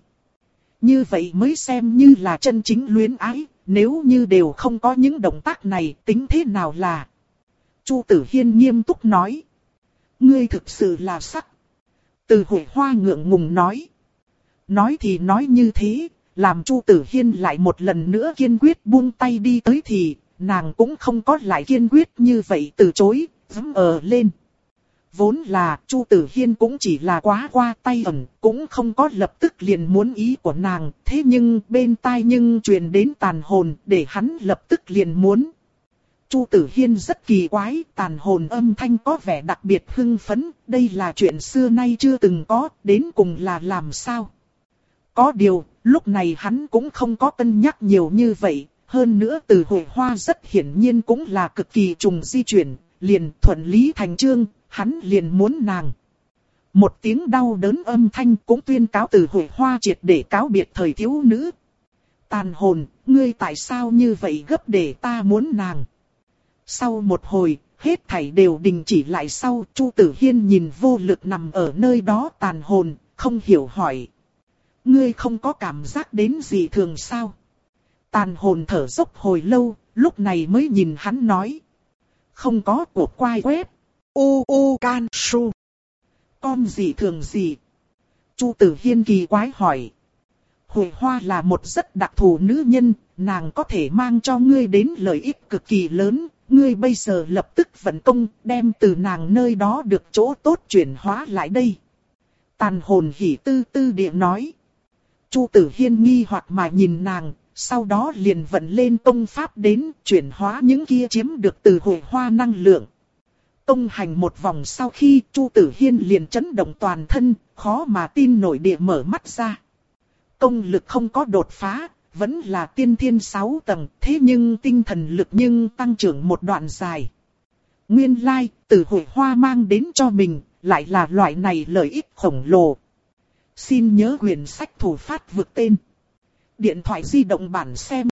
Như vậy mới xem như là chân chính luyến ái, nếu như đều không có những động tác này, tính thế nào là? Chu Tử Hiên nghiêm túc nói. Ngươi thực sự là sắc. Từ Huệ Hoa ngượng ngùng nói. Nói thì nói như thế, làm Chu Tử Hiên lại một lần nữa kiên quyết buông tay đi tới thì, nàng cũng không có lại kiên quyết như vậy từ chối, vẫm ở lên. Vốn là Chu Tử Hiên cũng chỉ là quá qua tay ẩn, cũng không có lập tức liền muốn ý của nàng, thế nhưng bên tai nhưng truyền đến tàn hồn để hắn lập tức liền muốn. Chu Tử Hiên rất kỳ quái, tàn hồn âm thanh có vẻ đặc biệt hưng phấn, đây là chuyện xưa nay chưa từng có, đến cùng là làm sao? Có điều, lúc này hắn cũng không có cân nhắc nhiều như vậy, hơn nữa Từ Huệ Hoa rất hiển nhiên cũng là cực kỳ trùng di chuyển, liền thuận lý thành chương, hắn liền muốn nàng. Một tiếng đau đớn âm thanh cũng tuyên cáo Từ Huệ Hoa triệt để cáo biệt thời thiếu nữ. Tàn hồn, ngươi tại sao như vậy gấp để ta muốn nàng? Sau một hồi, hết thảy đều đình chỉ lại sau, Chu Tử Hiên nhìn vô lực nằm ở nơi đó tàn hồn, không hiểu hỏi. Ngươi không có cảm giác đến gì thường sao? Tàn hồn thở dốc hồi lâu, lúc này mới nhìn hắn nói. Không có của quai quét. U u can su. Con gì thường gì? Chu Tử Hiên kỳ quái hỏi. Huệ Hoa là một rất đặc thù nữ nhân, nàng có thể mang cho ngươi đến lợi ích cực kỳ lớn. Ngươi bây giờ lập tức vận công, đem từ nàng nơi đó được chỗ tốt chuyển hóa lại đây. Tàn hồn hỉ tư tư địa nói. Chu Tử Hiên nghi hoặc mà nhìn nàng, sau đó liền vận lên công pháp đến chuyển hóa những kia chiếm được từ Huệ Hoa năng lượng. Công hành một vòng sau khi Chu Tử Hiên liền chấn động toàn thân, khó mà tin nổi địa mở mắt ra. Công lực không có đột phá, vẫn là tiên thiên sáu tầng, thế nhưng tinh thần lực nhưng tăng trưởng một đoạn dài. Nguyên lai, từ Huệ Hoa mang đến cho mình, lại là loại này lợi ích khổng lồ. Xin nhớ quyển sách thủ phát vượt tên. Điện thoại di động bản xem.